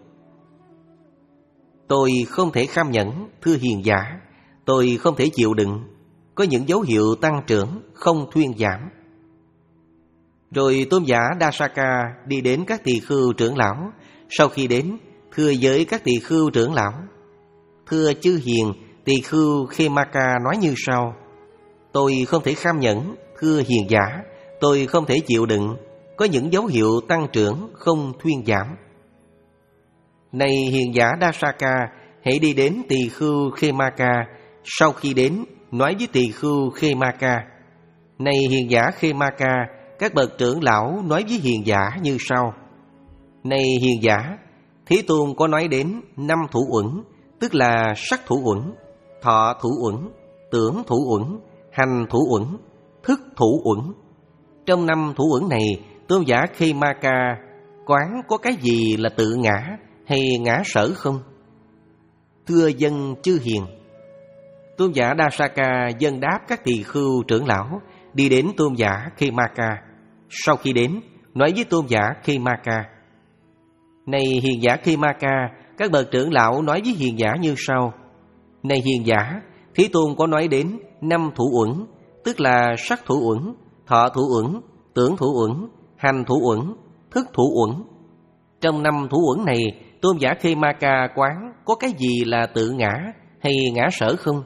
Tôi không thể kham nhẫn, thưa hiền giả. Tôi không thể chịu đựng, có những dấu hiệu tăng trưởng không thuyên giảm. Rồi tôn giả Dasaka đi đến các tỳ khưu trưởng lão. Sau khi đến, thưa với các tỳ khưu trưởng lão: Thưa chư hiền, tỳ khưu Khemaka nói như sau: Tôi không thể kham nhẫn, thưa hiền giả. Tôi không thể chịu đựng, có những dấu hiệu tăng trưởng không thuyên giảm. Này hiền giả Dasaka, hãy đi đến tỳ khưu Khemaka. Sau khi đến, nói với tỳ khưu Khemaka: Này hiền giả Khemaka, các bậc trưởng lão nói với hiền giả như sau: Này hiền giả, Thế Tôn có nói đến năm thủ uẩn, tức là sắc thủ uẩn, thọ thủ uẩn, tưởng thủ uẩn, hành thủ uẩn, thức thủ uẩn. Trong năm thủ uẩn này, tôn giả Khemaka quán có cái gì là tự ngã hay ngã sở không? Thưa dân chư hiền, tôn giả Dasaka dân đáp các tỳ khưu trưởng lão, đi đến tôn giả Khemaka. Sau khi đến, nói với tôn giả Khemaka: Này hiền giả Khemaka, các bậc trưởng lão nói với hiền giả như sau: Này hiền giả, Thế Tôn có nói đến năm thủ uẩn, tức là sắc thủ uẩn, thọ thủ uẩn, tưởng thủ uẩn, hành thủ uẩn, thức thủ uẩn. Trong năm thủ uẩn này, tôn giả Khemaka quán có cái gì là tự ngã hay ngã sở không?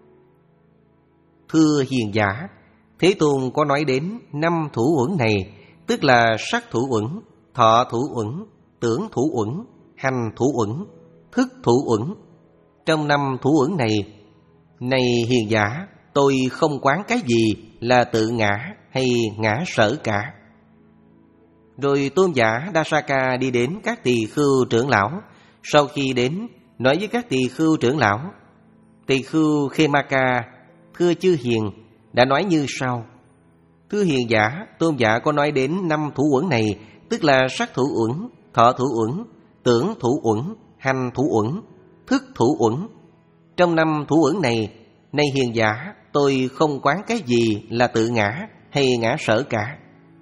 Thưa hiền giả, Thế Tôn có nói đến năm thủ uẩn này, tức là sắc thủ uẩn, thọ thủ uẩn, tưởng thủ uẩn, hành thủ uẩn, thức thủ uẩn. Trong năm thủ uẩn này, này hiền giả, tôi không quán cái gì là tự ngã hay ngã sở cả. Rồi tôn giả Dasaka đi đến các tỳ khưu trưởng lão. Sau khi đến, nói với các tỳ khưu trưởng lão: Tỳ khưu Khemaka: Thưa chư hiền, đã nói như sau. Thưa hiền giả, tôn giả có nói đến năm thủ uẩn này, tức là sắc thủ uẩn, thọ thủ uẩn, tưởng thủ uẩn, hành thủ uẩn, thức thủ uẩn. Trong năm thủ uẩn này, này hiền giả, tôi không quán cái gì là tự ngã hay ngã sở cả.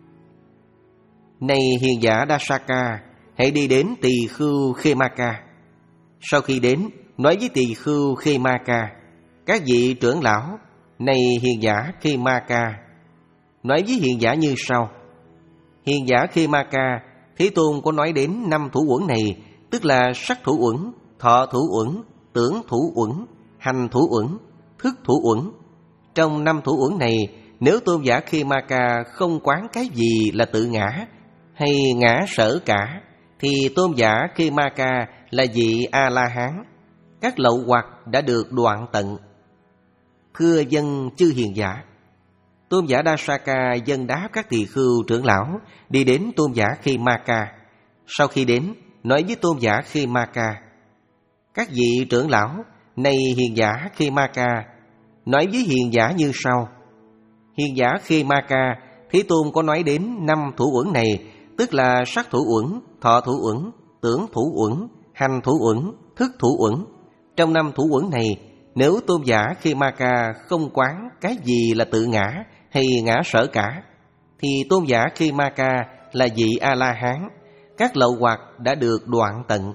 Này hiền giả Dasaka, hãy đi đến tỳ khưu Khemaka. Sau khi đến, nói với tỳ khưu Khemaka: Các vị trưởng lão, này hiền giả Khemaka, nói với hiền giả như sau. Hiền giả Khemaka, Thế Tôn có nói đến năm thủ uẩn này, tức là sắc thủ uẩn, thọ thủ uẩn, tưởng thủ uẩn, hành thủ uẩn, thức thủ uẩn. Trong năm thủ uẩn này, nếu tôn giả Khemaka không quán cái gì là tự ngã hay ngã sở cả, thì tôn giả Khemaka là vị A-la-hán. Các lậu hoặc đã được đoạn tận. Thưa dân chư hiền giả, tôn giả Dasaka dâng đáp các tỳ khưu trưởng lão, đi đến tôn giả Khemaka. Sau khi đến, nói với tôn giả Khemaka: Các vị trưởng lão, này hiền giả Khemaka, nói với hiền giả như sau. Hiền giả Khemaka, Thế Tôn có nói đến năm thủ uẩn này, tức là sắc thủ uẩn, thọ thủ uẩn, tưởng thủ uẩn, hành thủ uẩn, thức thủ uẩn. Trong năm thủ uẩn này, nếu tôn giả Khemaka không quán cái gì là tự ngã hay ngã sở cả, thì tôn giả Khemaka là vị A-la-hán. Các lậu hoặc đã được đoạn tận.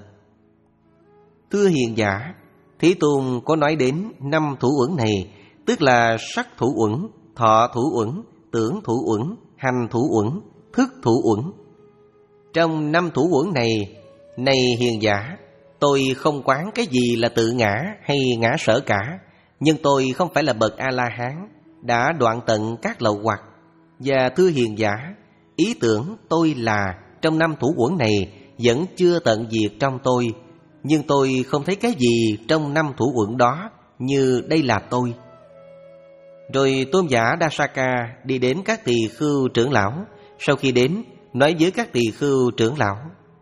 Thưa hiền giả, Thế Tôn có nói đến năm thủ uẩn này, tức là sắc thủ uẩn, thọ thủ uẩn, tưởng thủ uẩn, hành thủ uẩn, thức thủ uẩn. Trong năm thủ uẩn này, này hiền giả, tôi không quán cái gì là tự ngã hay ngã sở cả, nhưng tôi không phải là bậc A-la-hán, đã đoạn tận các lậu hoặc. Và thưa hiền giả, ý tưởng tôi là trong năm thủ uẩn này vẫn chưa tận diệt trong tôi, nhưng tôi không thấy cái gì trong năm thủ uẩn đó như đây là tôi. Rồi tôn giả Dasaka đi đến các tỳ khưu trưởng lão. Sau khi đến, nói với các tỳ khưu trưởng lão.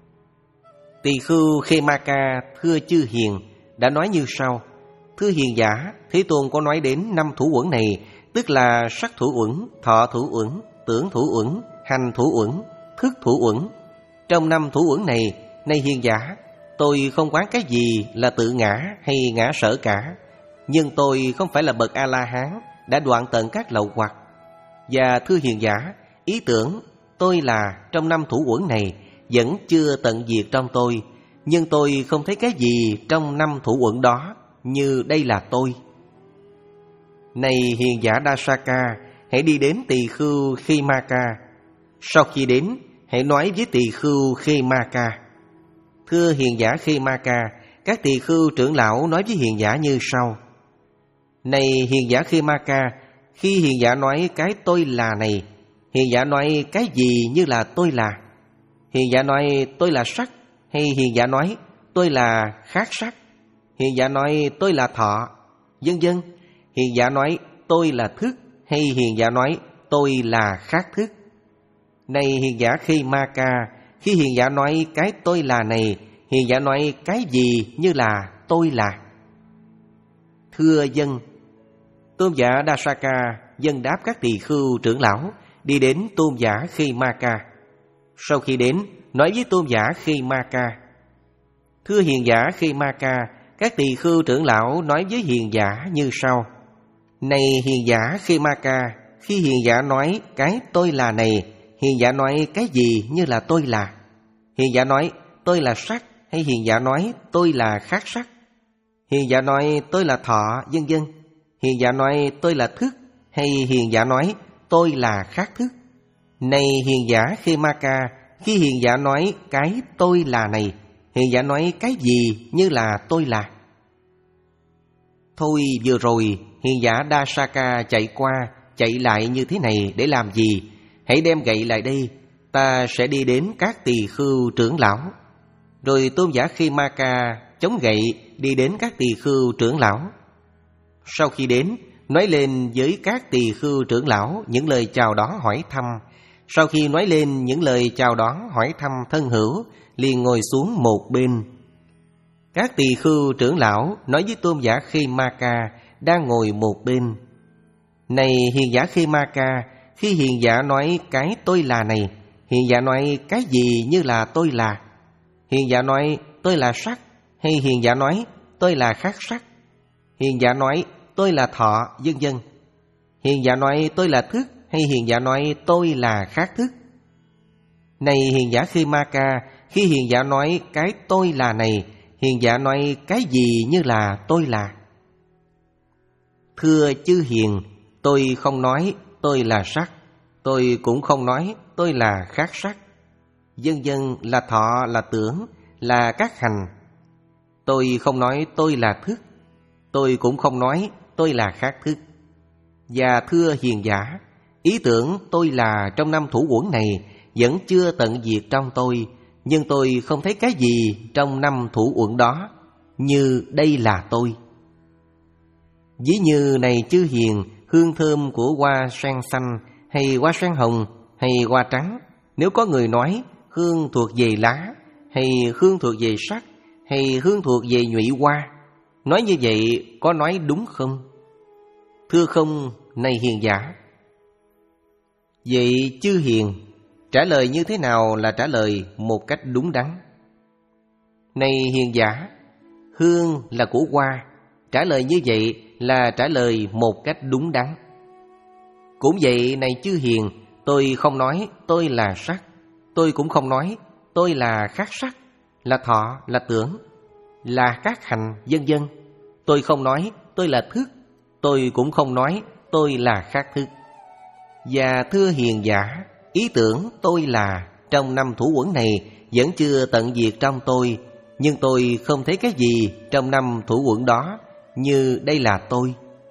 Tỳ khưu Khemaka, thưa chư hiền, đã nói như sau. Thưa hiền giả, Thế Tôn có nói đến năm thủ uẩn này, tức là sắc thủ uẩn, thọ thủ uẩn, tưởng thủ uẩn, hành thủ uẩn, thức thủ uẩn. Trong năm thủ uẩn này, này hiền giả, tôi không quán cái gì là tự ngã hay ngã sở cả, nhưng tôi không phải là bậc A-la-hán, đã đoạn tận các lậu hoặc. Và thưa hiền giả, ý tưởng tôi là trong năm thủ uẩn này vẫn chưa tận diệt trong tôi, nhưng tôi không thấy cái gì trong năm thủ uẩn đó như đây là tôi. Này hiền giả Dasaka, hãy đi đến tỳ khưu Khemaka. Sau khi đến, hãy nói với tỳ khưu Khemaka. Thưa hiền giả Khemaka, các tỳ khưu trưởng lão nói với hiền giả như sau. Này hiền giả Khemaka, khi hiền giả nói cái tôi là này, hiền giả nói cái gì như là tôi là? Hiền giả nói tôi là sắc, hay hiền giả nói tôi là khác sắc? Hiền giả nói tôi là thọ, vân vân. Hiền giả nói tôi là thức, hay hiền giả nói tôi là khác thức? Này hiền giả Khemaka, khi hiền giả nói cái tôi là này, hiền giả nói cái gì như là tôi là? Thưa dân. Tôn giả Dasaka dâng đáp các tỳ khưu trưởng lão, đi đến tôn giả Khemaka. Sau khi đến, nói với tôn giả Khemaka. Thưa hiền giả Khemaka, các tỳ khưu trưởng lão nói với hiền giả như sau. Này hiền giả Khemaka, khi hiền giả nói cái tôi là này, hiền giả nói cái gì như là tôi là? Hiền giả nói tôi là sắc, hay hiền giả nói tôi là khác sắc? Hiền giả nói tôi là thọ, vân vân. Hiền giả nói tôi là thức, hay hiền giả nói tôi là khác thức? Này hiền giả Khemaka, khi hiền giả nói cái tôi là này, hiền giả nói cái gì như là tôi là? Thôi vừa rồi hiền giả Dasaka chạy qua chạy lại như thế này để làm gì? Hãy đem gậy lại đây, ta sẽ đi đến các tỳ khưu trưởng lão. Rồi tôn giả Khemaka chống gậy đi đến các tỳ khưu trưởng lão. Sau khi đến, nói lên với các tỳ khưu trưởng lão những lời chào đón hỏi thăm. Sau khi nói lên những lời chào đón hỏi thăm thân hữu, liền ngồi xuống một bên. Các tỳ khưu trưởng lão nói với tôn giả Khê-ma-ca đang ngồi một bên: Này hiền giả Khê-ma-ca, khi hiền giả nói cái tôi là này, hiền giả nói cái gì như là tôi là? Hiền giả nói tôi là sắc, hay hiền giả nói tôi là khác sắc? Hiền giả nói tôi là thọ, vân vân. Hiền giả nói tôi là thức, hay hiền giả nói tôi là khác thức? Này hiền giả Khê-ma-ca, khi hiền giả nói cái tôi là này, hiền giả nói cái gì như là tôi là? Thưa chư hiền, tôi không nói tôi là sắc, tôi cũng không nói tôi là khác sắc, vân vân, là thọ, là tưởng, là các hành. Tôi không nói tôi là thức, tôi cũng không nói tôi là khác thức. Và thưa hiền giả, ý tưởng tôi là trong năm thủ uẩn này vẫn chưa tận diệt trong tôi, nhưng tôi không thấy cái gì trong năm thủ uẩn đó như đây là tôi. Ví như này chư hiền, hương thơm của hoa sen xanh, hay hoa sen hồng, hay hoa trắng, nếu có người nói hương thuộc về lá, hay hương thuộc về sắc, hay hương thuộc về nhụy hoa, nói như vậy có nói đúng không? Thưa không, này hiền giả. Vậy chư hiền, trả lời như thế nào là trả lời một cách đúng đắn? Này hiền giả, hương là của hoa, trả lời như vậy là trả lời một cách đúng đắn. Cũng vậy này chư hiền, tôi không nói tôi là sắc, tôi cũng không nói tôi là khác sắc, là thọ, là tưởng, là các hành, vân vân. Tôi không nói tôi là thức, tôi cũng không nói tôi là khác thức. Và thưa hiền giả, ý tưởng tôi là trong năm thủ uẩn này vẫn chưa tận diệt trong tôi, nhưng tôi không thấy cái gì trong năm thủ uẩn đó như đây là tôi.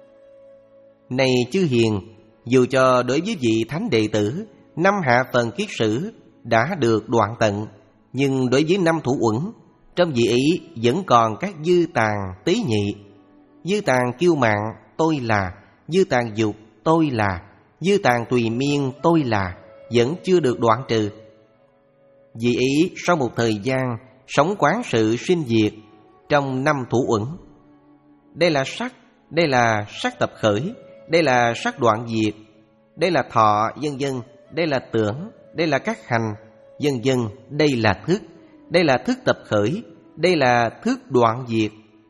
Này chư hiền, dù cho đối với vị thánh đệ tử, năm hạ phần kiết sử đã được đoạn tận, nhưng đối với năm thủ uẩn, trong vị ấy vẫn còn các dư tàn tế nhị. Dư tàn kiêu mạn tôi là, dư tàn dục tôi là, dư tàn tùy miên tôi là, vẫn chưa được đoạn trừ. Vì ý sau một thời gian sống quán sự sinh diệt trong năm thủ uẩn. Đây là sắc, đây là sắc tập khởi, đây là sắc đoạn diệt, đây là thọ, vân vân, đây là tưởng, đây là các hành, vân vân, đây là thức, đây là thức tập khởi, đây là thức đoạn diệt.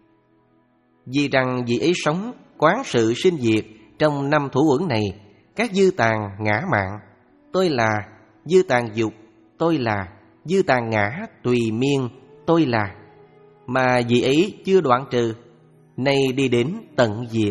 Vì rằng vị ấy sống quán sự sinh diệt trong năm thủ uẩn này, các dư tàn ngã mạn tôi là, dư tàn dục tôi là, dư tàn ngã tùy miên tôi là, mà vị ấy chưa đoạn trừ, nay đi đến tận diệt.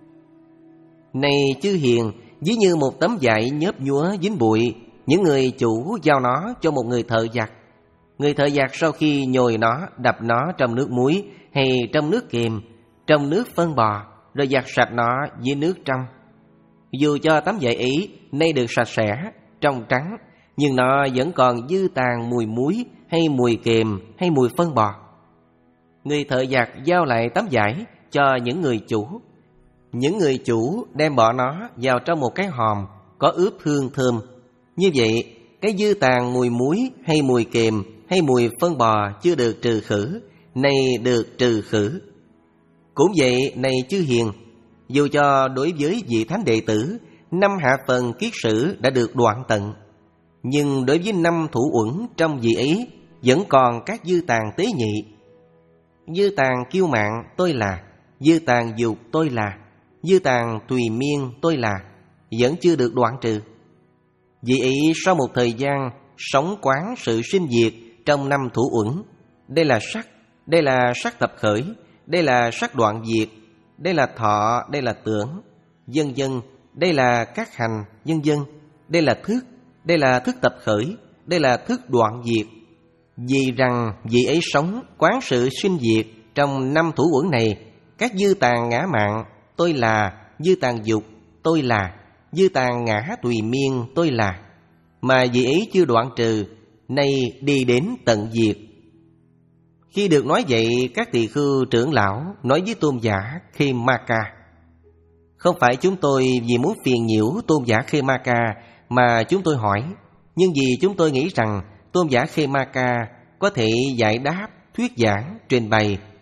Này chư hiền, ví như một tấm vải nhớp nhúa dính bụi, những người chủ giao nó cho một người thợ giặt. Người thợ giặt sau khi nhồi nó, đập nó trong nước muối hay trong nước kiềm, trong nước phân bò, rồi giặt sạch nó với nước trong. Dù cho tấm vải ấy nay được sạch sẽ, trong trắng, nhưng nó vẫn còn dư tàn mùi muối hay mùi kiềm hay mùi phân bò. Người thợ giặt giao lại tấm vải cho những người chủ. Những người chủ đem bỏ nó vào trong một cái hòm có ướp hương thơm. Như vậy, cái dư tàn mùi muối hay mùi kiềm hay mùi phân bò chưa được trừ khử, nay được trừ khử. Cũng vậy, này chư hiền, dù cho đối với vị thánh đệ tử, năm hạ phần kiết sử đã được đoạn tận, nhưng đối với năm thủ uẩn trong vị ấy vẫn còn các dư tàn tế nhị. Dư tàn kiêu mạn tôi là, dư tàn dục tôi là, dư tàn tùy miên tôi là, vẫn chưa được đoạn trừ. Vì ấy sau một thời gian sống quán sự sinh diệt trong năm thủ uẩn, đây là sắc, đây là sắc tập khởi, đây là sắc đoạn diệt, đây là thọ, đây là tưởng, vân vân, đây là các hành, vân vân, đây là thức, đây là thức tập khởi, đây là thức đoạn diệt. Vì rằng vị ấy sống quán sự sinh diệt trong năm thủ uẩn này, các dư tàn ngã mạn tôi là, dư tàn dục tôi là, dư tàn ngã tùy miên tôi là, mà vị ấy chưa đoạn trừ, nay đi đến tận diệt. Khi được nói vậy, các tỳ khưu trưởng lão nói với tôn giả Khê-ma-ca: Không phải chúng tôi vì muốn phiền nhiễu tôn giả Khê-ma-ca mà chúng tôi hỏi, nhưng vì chúng tôi nghĩ rằng tôn giả Khê-ma-ca có thể giải đáp, thuyết giảng, trình bày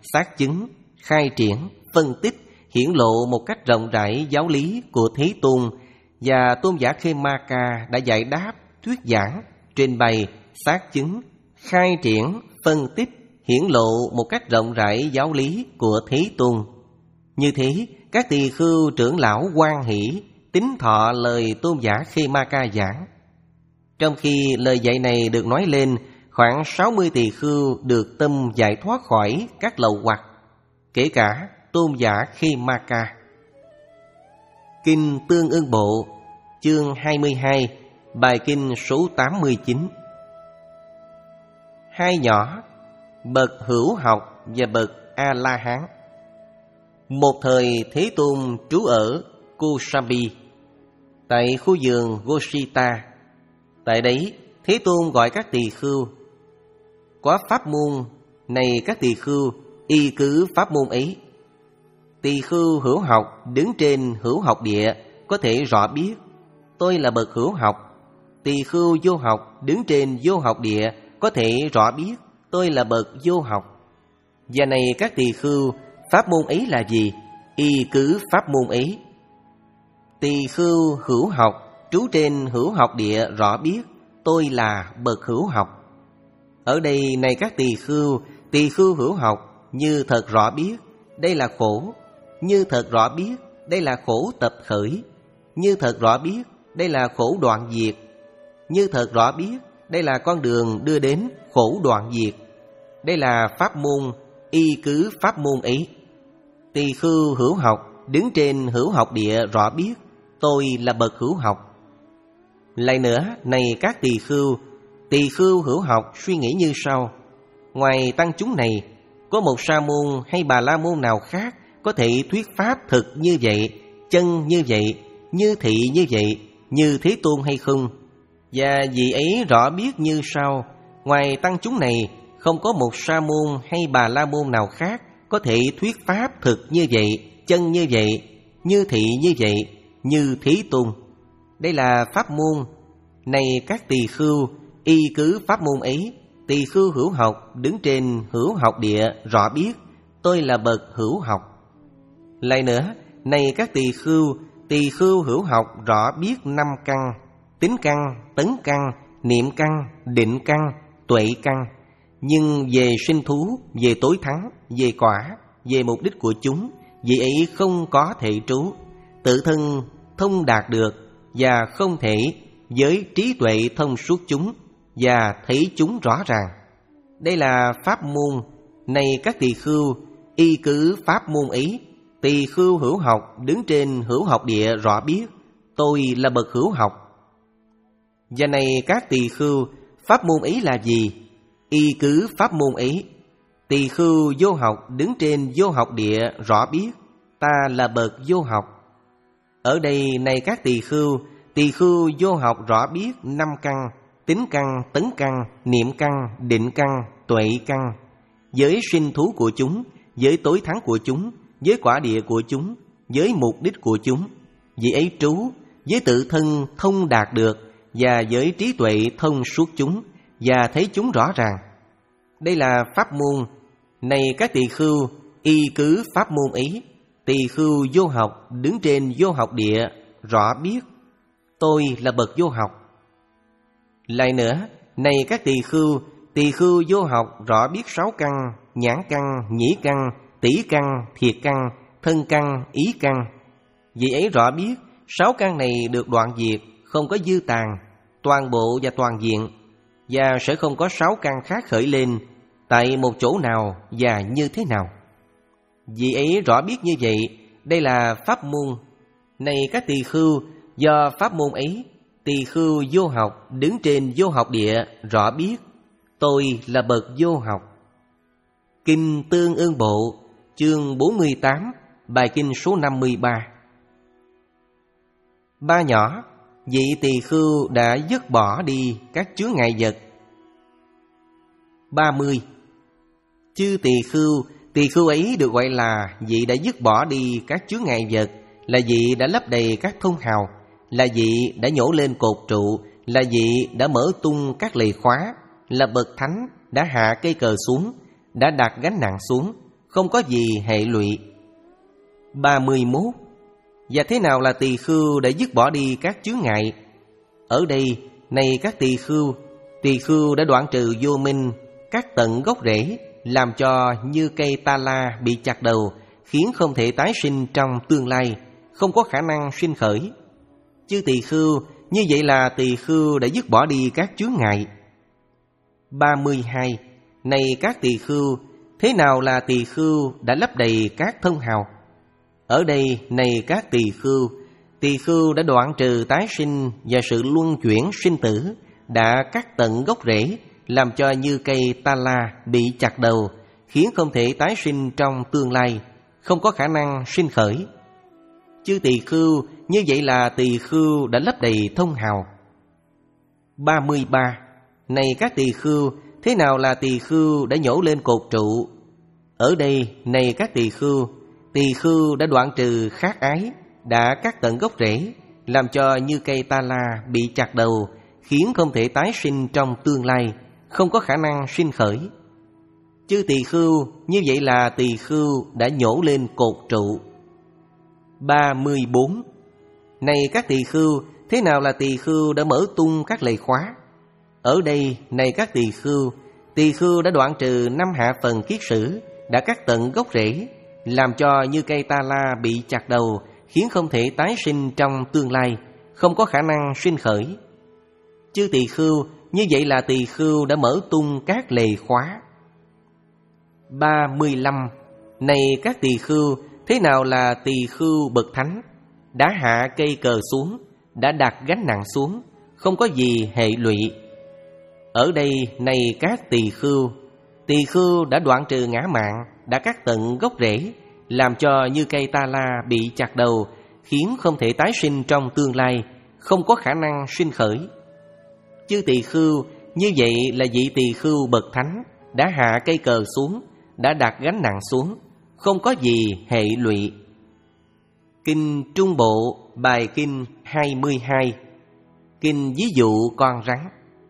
xác chứng, khai triển, phân tích, hiển lộ một cách rộng rãi giáo lý của Thế Tôn, và tôn giả Khemaka đã giải đáp, thuyết giảng, trình bày, xác chứng, khai triển, phân tích, hiển lộ một cách rộng rãi giáo lý của Thế Tôn. Như thế, các tỳ khưu trưởng lão hoan hỷ, tín thọ lời tôn giả Khemaka giảng. Trong khi lời dạy này được nói lên, khoảng sáu mươi tỳ khưu được tâm giải thoát khỏi các lậu hoặc, kể cả tôn giả Khemaka. Kinh Tương Ưng Bộ, chương hai mươi hai, bài kinh số tám mươi chín. Hai nhỏ, bậc hữu học và bậc A-la-hán. Một thời Thế Tôn trú ở Kosambi, tại khu vườn Goshita. Tại đấy, Thế Tôn gọi các tỳ khưu: có pháp môn này các tỳ khưu, y cứ pháp môn ấy. Tỳ khưu hữu học đứng trên hữu học địa có thể rõ biết tôi là bậc hữu học. Tỳ khưu vô học đứng trên vô học địa có thể rõ biết tôi là bậc vô học. Và này các tỳ khưu, pháp môn ấy là gì? Y cứ pháp môn ấy. Tỳ khưu hữu học trú trên hữu học địa rõ biết tôi là bậc hữu học. Ở đây này các tỳ khưu, tỳ khưu hữu học như thật rõ biết đây là khổ, như thật rõ biết đây là khổ tập khởi, như thật rõ biết đây là khổ đoạn diệt, như thật rõ biết đây là con đường đưa đến khổ đoạn diệt. Đây là pháp môn, y cứ pháp môn ấy. Tỳ khưu hữu học đứng trên hữu học địa rõ biết tôi là bậc hữu học. Lại nữa, này các tỳ khưu, tỳ khưu hữu học suy nghĩ như sau: ngoài tăng chúng này, có một sa môn hay bà la môn nào khác có thể thuyết pháp thực như vậy, chân như vậy, như thị như vậy, như Thế Tôn hay không? Và vị ấy rõ biết như sau: ngoài tăng chúng này, không có một sa môn hay bà la môn nào khác có thể thuyết pháp thực như vậy, chân như vậy, như thị như vậy, như Thế Tôn. Đây là pháp môn. Này các tỳ khưu, y cứ pháp môn ấy. Tỳ khưu hữu học đứng trên hữu học địa rõ biết tôi là bậc hữu học. Lại nữa, này các tỳ khưu, tỳ khưu hữu học rõ biết năm căn: tính căn, tấn căn, niệm căn, định căn, tuệ căn. Nhưng về sinh thú, về tối thắng, về quả, về mục đích của chúng, vị ấy không có thể trú, tự thân thông đạt được và không thể với trí tuệ thông suốt chúng và thấy chúng rõ ràng. Đây là pháp môn. Này các tỳ khưu, y cứ pháp môn ấy. Tỳ khưu hữu học đứng trên hữu học địa rõ biết tôi là bậc hữu học. Và này các tỳ khưu, pháp môn ấy là gì? Y cứ pháp môn ấy. Tỳ khưu vô học đứng trên vô học địa rõ biết ta là bậc vô học. Ở đây này các tỳ khưu, tỳ khưu vô học rõ biết năm căn: tính căn, tấn căn, niệm căn, định căn, tuệ căn. Với sinh thú của chúng, với tối thắng của chúng, với quả địa của chúng, với mục đích của chúng, vị ấy trú, với tự thân thông đạt được và với trí tuệ thông suốt chúng và thấy chúng rõ ràng. Đây là pháp môn. Này các tỳ khưu, y cứ pháp môn ấy. Tỳ khưu vô học đứng trên vô học địa rõ biết tôi là bậc vô học. Lại nữa, này các tỳ khưu, tỳ khưu vô học rõ biết sáu căn: nhãn căn, nhĩ căn, tỷ căn, thiệt căn, thân căn, ý căn. Vị ấy rõ biết sáu căn này được đoạn diệt, không có dư tàn, toàn bộ và toàn diện, và sẽ không có sáu căn khác khởi lên tại một chỗ nào và như thế nào. Vị ấy rõ biết như vậy. Đây là pháp môn. Này các tỳ khưu, do pháp môn ấy, tỳ khưu vô học đứng trên vô học địa rõ biết tôi là bậc vô học. Kinh Tương Ưng Bộ, chương bốn mươi tám, bài kinh số năm mươi ba. Ba nhỏ, vị tỳ khưu đã dứt bỏ đi các chướng ngại vật. Ba mươi. Chư tỳ khưu, tỳ khưu ấy được gọi là vị đã dứt bỏ đi các chướng ngại vật, là vị đã lấp đầy các thông hào, là vị đã nhổ lên cột trụ, là vị đã mở tung các lề khóa, là bậc thánh đã hạ cây cờ xuống, đã đặt gánh nặng xuống, không có gì hệ lụy. Ba mươi mốt. Và thế nào là tỳ khưu để dứt bỏ đi các chướng ngại? Ở đây, này các tỳ khưu, tỳ khưu đã đoạn trừ vô minh, các tận gốc rễ, làm cho như cây ta la bị chặt đầu, khiến không thể tái sinh trong tương lai, không có khả năng sinh khởi. Chư tỳ khưu, như vậy là tỳ khưu đã dứt bỏ đi các chướng ngại. Ba mươi hai. Này các tỳ khưu, thế nào là tỳ khưu đã lấp đầy các thông hào? Ở đây, này các tỳ khưu, tỳ khưu đã đoạn trừ tái sinh và sự luân chuyển sinh tử, đã cắt tận gốc rễ, làm cho như cây ta la bị chặt đầu, khiến không thể tái sinh trong tương lai, không có khả năng sinh khởi. Chư tỳ khưu, như vậy là tỳ khưu đã lấp đầy thông hào. Ba mươi ba. Này các tỳ khưu, thế nào là tỳ khưu đã nhổ lên cột trụ? Ở đây, này các tỳ khưu, tỳ khưu đã đoạn trừ khát ái, đã cắt tận gốc rễ, làm cho như cây ta la bị chặt đầu, khiến không thể tái sinh trong tương lai, không có khả năng sinh khởi. Chư tỳ khưu, như vậy là tỳ khưu đã nhổ lên cột trụ. Ba mươi bốn. Này các tỳ khưu, thế nào là tỳ khưu đã mở tung các lề khóa? Ở đây, này các tỳ khưu, tỳ khưu đã đoạn trừ năm hạ phần kiết sử, đã cắt tận gốc rễ, làm cho như cây ta la bị chặt đầu, khiến không thể tái sinh trong tương lai, không có khả năng sinh khởi. Chư tỳ khưu, như vậy là tỳ khưu đã mở tung các lề khóa. Ba mươi lăm. Này các tỳ khưu, thế nào là tỳ khưu bậc thánh? Đã hạ cây cờ xuống, đã đặt gánh nặng xuống, không có gì hệ lụy. Ở đây, này các tỳ khưu, tỳ khưu đã đoạn trừ ngã mạn, đã cắt tận gốc rễ, làm cho như cây ta la bị chặt đầu, khiến không thể tái sinh trong tương lai, không có khả năng sinh khởi. Chư tỳ khưu, như vậy là vị tỳ khưu bậc thánh, đã hạ cây cờ xuống, đã đặt gánh nặng xuống, không có gì hệ lụy. Kinh Trung Bộ, bài kinh hai mươi hai. Kinh ví dụ con rắn.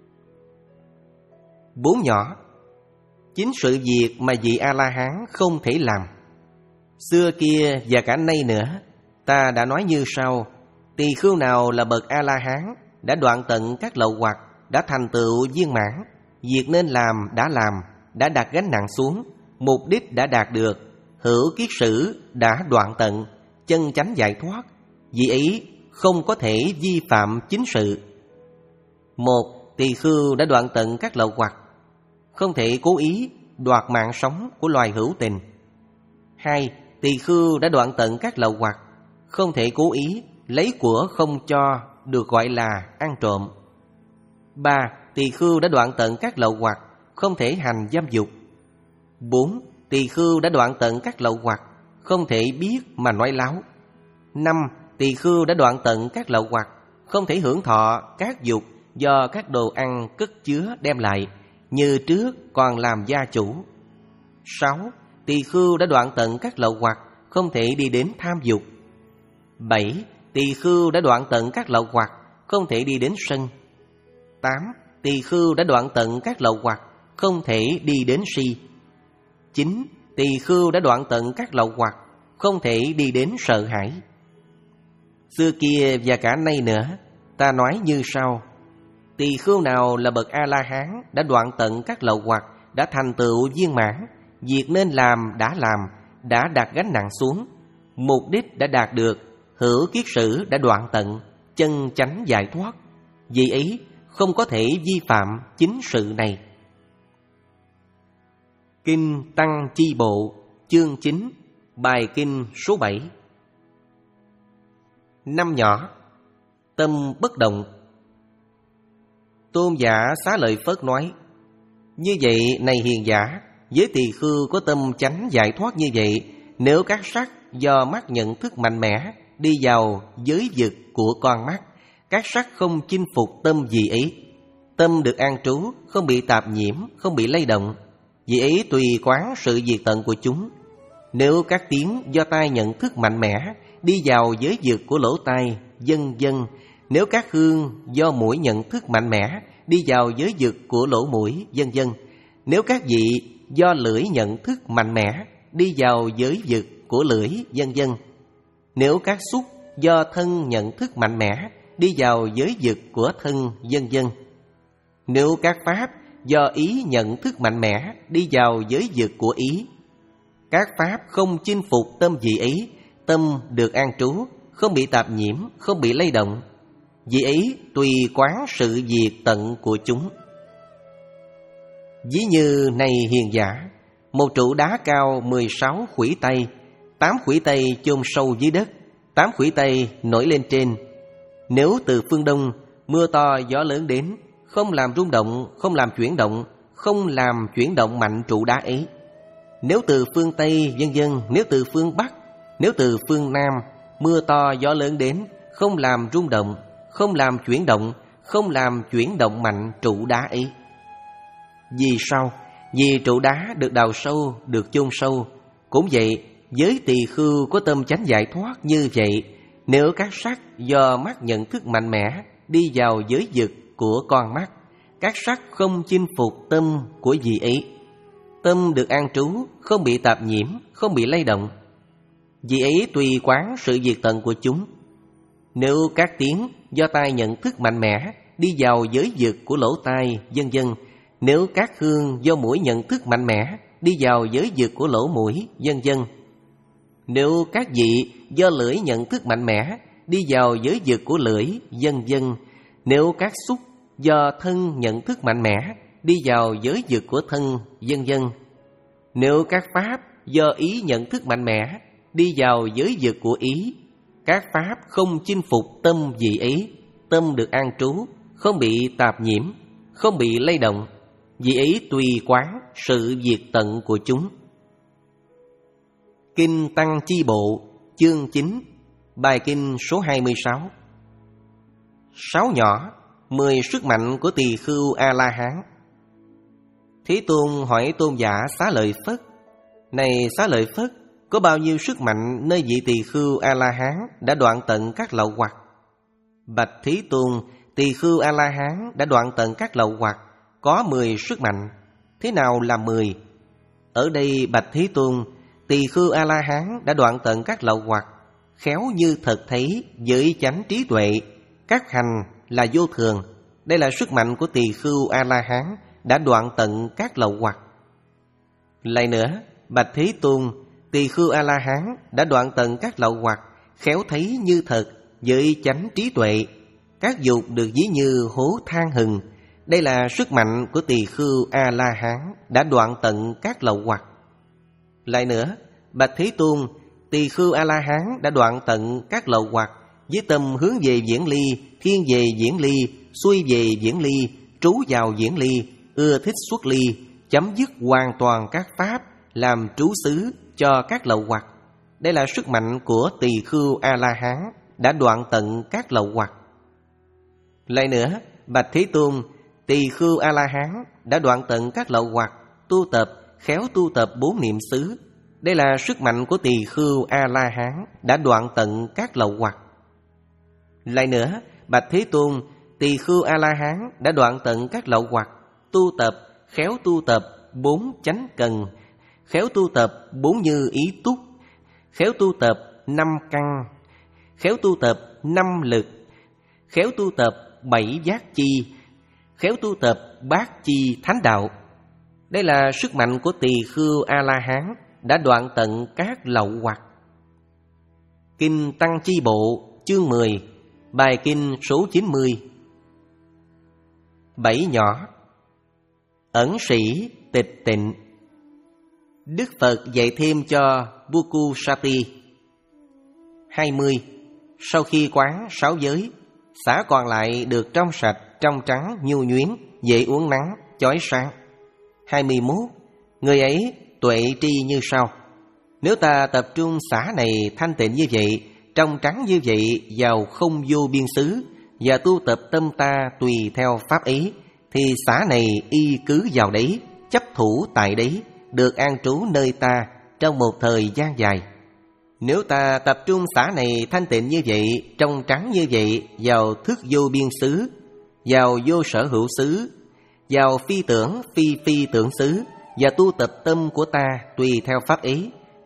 Bốn nhỏ. Chính sự việc mà vị A-la-hán không thể làm. Xưa kia và cả nay nữa, ta đã nói như sau: tỳ khưu nào là bậc A-la-hán, đã đoạn tận các lậu hoặc, đã thành tựu viên mãn, việc nên làm đã làm, đã đặt gánh nặng xuống, mục đích đã đạt được, hữu kiết sử đã đoạn tận, chân chánh giải thoát, vì ấy không có thể vi phạm chính sự. Một, tỳ khưu đã đoạn tận các lậu hoặc, không thể cố ý đoạt mạng sống của loài hữu tình. Hai, tỳ khưu đã đoạn tận các lậu hoặc, không thể cố ý lấy của không cho, được gọi là ăn trộm. Ba, tỳ khưu đã đoạn tận các lậu hoặc, không thể hành dâm dục. Bốn, tỳ khưu đã đoạn tận các lậu hoặc, không thể biết mà nói láo. Năm, tỳ khưu đã đoạn tận các lậu hoặc, không thể hưởng thọ các dục do các đồ ăn cất chứa đem lại, như trước còn làm gia chủ. Sáu, tỳ khưu đã đoạn tận các lậu hoặc, không thể đi đến tham dục. Bảy, tỳ khưu đã đoạn tận các lậu hoặc, không thể đi đến sân. Tám, tỳ khưu đã đoạn tận các lậu hoặc, không thể đi đến si. Chín, tỳ khưu đã đoạn tận các lậu hoặc, không thể đi đến sợ hãi. Xưa kia và cả nay nữa, ta nói như sau: tỳ khưu nào là bậc A-la-hán, đã đoạn tận các lậu hoặc, đã thành tựu viên mãn, việc nên làm đã làm, đã đặt gánh nặng xuống, mục đích đã đạt được, hữu kiết sử đã đoạn tận, chân chánh giải thoát, vì ấy không có thể vi phạm chính sự này. Kinh Tăng Chi Bộ, chương chín, bài kinh số bảy. Năm nhỏ. Tâm bất động. Tôn giả Xá Lợi Phất nói: như vậy này hiền giả, với tỳ khưu có tâm chánh giải thoát như vậy, nếu các sắc do mắt nhận thức mạnh mẽ đi vào giới vực của con mắt, các sắc không chinh phục tâm vì ấy, tâm được an trú, không bị tạp nhiễm, không bị lay động, vì ấy tùy quán sự diệt tận của chúng. Nếu các tiếng do tai nhận thức mạnh mẽ đi vào giới vực của lỗ tai, vân vân, nếu các hương do mũi nhận thức mạnh mẽ đi vào giới vực của lỗ mũi, vân vân, nếu các vị do lưỡi nhận thức mạnh mẽ đi vào giới vực của lưỡi, vân vân. Nếu các xúc do thân nhận thức mạnh mẽ, đi vào giới vực của thân, vân vân. Nếu các pháp do ý nhận thức mạnh mẽ, đi vào giới vực của ý. Các pháp không chinh phục tâm vị ấy, tâm được an trú, không bị tạp nhiễm, không bị lay động. Vị ấy tùy quán sự diệt tận của chúng. Ví như này hiền giả, một trụ đá cao mười sáu khuỷu tay, tám khuỷu tay chôn sâu dưới đất, tám khuỷu tay nổi lên trên. Nếu từ phương đông mưa to gió lớn đến, không làm rung động, không làm chuyển động, không làm chuyển động mạnh trụ đá ấy. Nếu từ phương Tây, vân vân, nếu từ phương Bắc, nếu từ phương Nam, mưa to gió lớn đến, không làm rung động, không làm chuyển động, không làm chuyển động mạnh trụ đá ấy. Vì sao? Vì trụ đá được đào sâu, được chôn sâu. Cũng vậy, với tỳ khưu có tâm chánh giải thoát như vậy, nếu các sắc do mắt nhận thức mạnh mẽ đi vào giới vực của con mắt, các sắc không chinh phục tâm của vị ấy. Tâm được an trú, không bị tạp nhiễm, không bị lay động. Vị ấy tùy quán sự diệt tận của chúng. Nếu các tiếng do tai nhận thức mạnh mẽ đi vào giới vực của lỗ tai, vân vân. Nếu các hương do mũi nhận thức mạnh mẽ đi vào giới vực của lỗ mũi, vân vân. Nếu các vị do lưỡi nhận thức mạnh mẽ đi vào giới vực của lưỡi, vân vân. Nếu các xúc do thân nhận thức mạnh mẽ đi vào giới vực của thân, vân vân. Nếu các pháp do ý nhận thức mạnh mẽ đi vào giới vực của ý, các pháp không chinh phục tâm vị ấy, tâm được an trú, không bị tạp nhiễm, không bị lay động. Vị ấy tùy quán sự diệt tận của chúng. Kinh Tăng Chi Bộ, chương chín, bài kinh số hai mươi sáu. Sáu nhỏ, mười sức mạnh của tỳ khưu A-la-hán. Thế Tôn hỏi Tôn giả Xá Lợi Phất: Này Xá Lợi Phất, có bao nhiêu sức mạnh nơi vị tỳ khưu A-la-hán đã đoạn tận các lậu hoặc? Bạch Thế Tôn, tỳ khưu A-la-hán đã đoạn tận các lậu hoặc có mười sức mạnh. Thế nào là mười? Ở đây Bạch Thế Tôn, tỳ khưu A-la-hán đã đoạn tận các lậu hoặc, khéo như thật thấy với chánh trí tuệ, các hành là vô thường. Đây là sức mạnh của tỳ khưu A-la-hán đã đoạn tận các lậu hoặc. Lại nữa, Bạch Thế Tôn, tỳ khưu A-la-hán đã đoạn tận các lậu hoặc, khéo thấy như thật với chánh trí tuệ, các dục được ví như hố than hừng. Đây là sức mạnh của tỳ khưu A-la-hán đã đoạn tận các lậu hoặc. Lại nữa, Bạch Thế Tôn, tỳ khưu A-la-hán đã đoạn tận các lậu hoặc với tâm hướng về viễn ly, thiên về viễn ly, xuôi về viễn ly, trú vào viễn ly, ưa thích xuất ly, chấm dứt hoàn toàn các pháp, làm trú xứ cho các lậu hoặc. Đây là sức mạnh của tỳ khưu A-la-hán đã đoạn tận các lậu hoặc. Lại nữa, Bạch Thế Tôn, tỳ khưu A-la-hán đã đoạn tận các lậu hoặc, tu tập, khéo tu tập bốn niệm xứ. Đây là sức mạnh của tỳ khưu A-la-hán đã đoạn tận các lậu hoặc. Lại nữa, Bạch Thế Tôn, tỳ khưu A-la-hán đã đoạn tận các lậu hoặc, tu tập, khéo tu tập bốn chánh cần, khéo tu tập bốn như ý túc, khéo tu tập năm căn, khéo tu tập năm lực, khéo tu tập bảy giác chi, khéo tu tập bát chi thánh đạo. Đây là sức mạnh của tỳ khưu A-la-hán đã đoạn tận các lậu hoặc. Kinh Tăng Chi Bộ, chương mười, bài kinh số chín mươi. Bảy nhỏ, ẩn sĩ tịch tịnh. Đức Phật dạy thêm cho Bhikkhu Sati. Hai mươi. Sau khi quán sáu giới, xả còn lại được trong sạch, trong trắng, nhu nhuyến, dễ uống nắng, chói sáng. Hai mươi mốt. Người ấy tuệ tri như sau: nếu ta tập trung xả này thanh tịnh như vậy, trong trắng như vậy, vào không vô biên xứ, và tu tập tâm ta tùy theo pháp ấy, thì xả này y cứ vào đấy, chấp thủ tại đấy, được an trú nơi ta trong một thời gian dài. Nếu ta tập trung xả này thanh tịnh như vậy, trong trắng như vậy, vào thức vô biên xứ, vào vô sở hữu xứ, vào phi tưởng phi phi tưởng xứ, và tu tập tâm của ta tùy theo pháp ấy,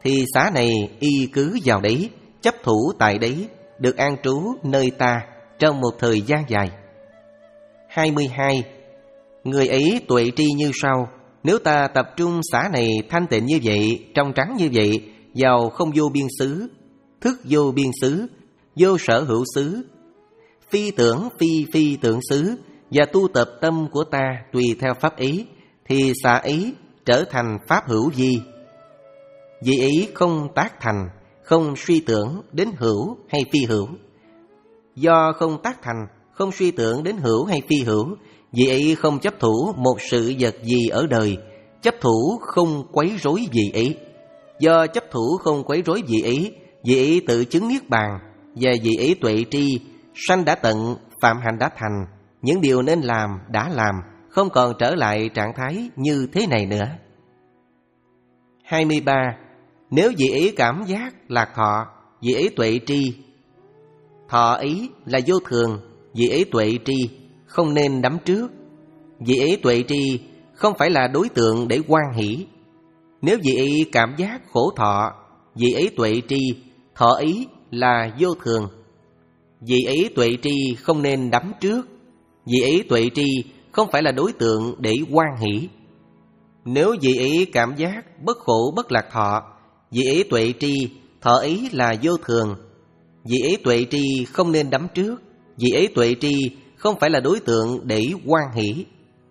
thì xá này y cứ vào đấy, chấp thủ tại đấy, được an trú nơi ta trong một thời gian dài. Hai mươi hai. Người ấy tuệ tri như sau: nếu ta tập trung xả này thanh tịnh như vậy, trong trắng như vậy, vào không vô biên xứ, thức vô biên xứ, vô sở hữu xứ, phi tưởng phi phi tưởng xứ, và tu tập tâm của ta tùy theo pháp ý, thì xả ấy trở thành pháp hữu vi. Vì ấy không tác thành, không suy tưởng đến hữu hay phi hữu. Do không tác thành, không suy tưởng đến hữu hay phi hữu, vì ấy không chấp thủ một sự vật gì ở đời, chấp thủ không quấy rối vì ấy. Do chấp thủ không quấy rối vì ấy, vì ấy tự chứng niết bàn, và vì ấy tuệ tri, sanh đã tận, phạm hạnh đã thành, những điều nên làm đã làm, không còn trở lại trạng thái như thế này nữa. Hai mươi ba. Nếu vị ấy cảm giác lạc thọ, vị ấy tuệ tri. Thọ ấy là vô thường, vị ấy tuệ tri, không nên đắm trước. Vị ấy tuệ tri không phải là đối tượng để hoan hỷ. Nếu vị ấy cảm giác khổ thọ, vị ấy tuệ tri, thọ ấy là vô thường. Vị ấy tuệ tri không nên đắm trước. Vị ấy tuệ tri không phải là đối tượng để hoan hỷ. Nếu vị ấy cảm giác bất khổ bất lạc thọ, vị ấy tuệ tri, thọ ấy là vô thường. Vị ấy tuệ tri không nên đắm trước. Vị ấy tuệ tri không phải là đối tượng để hoan hỷ.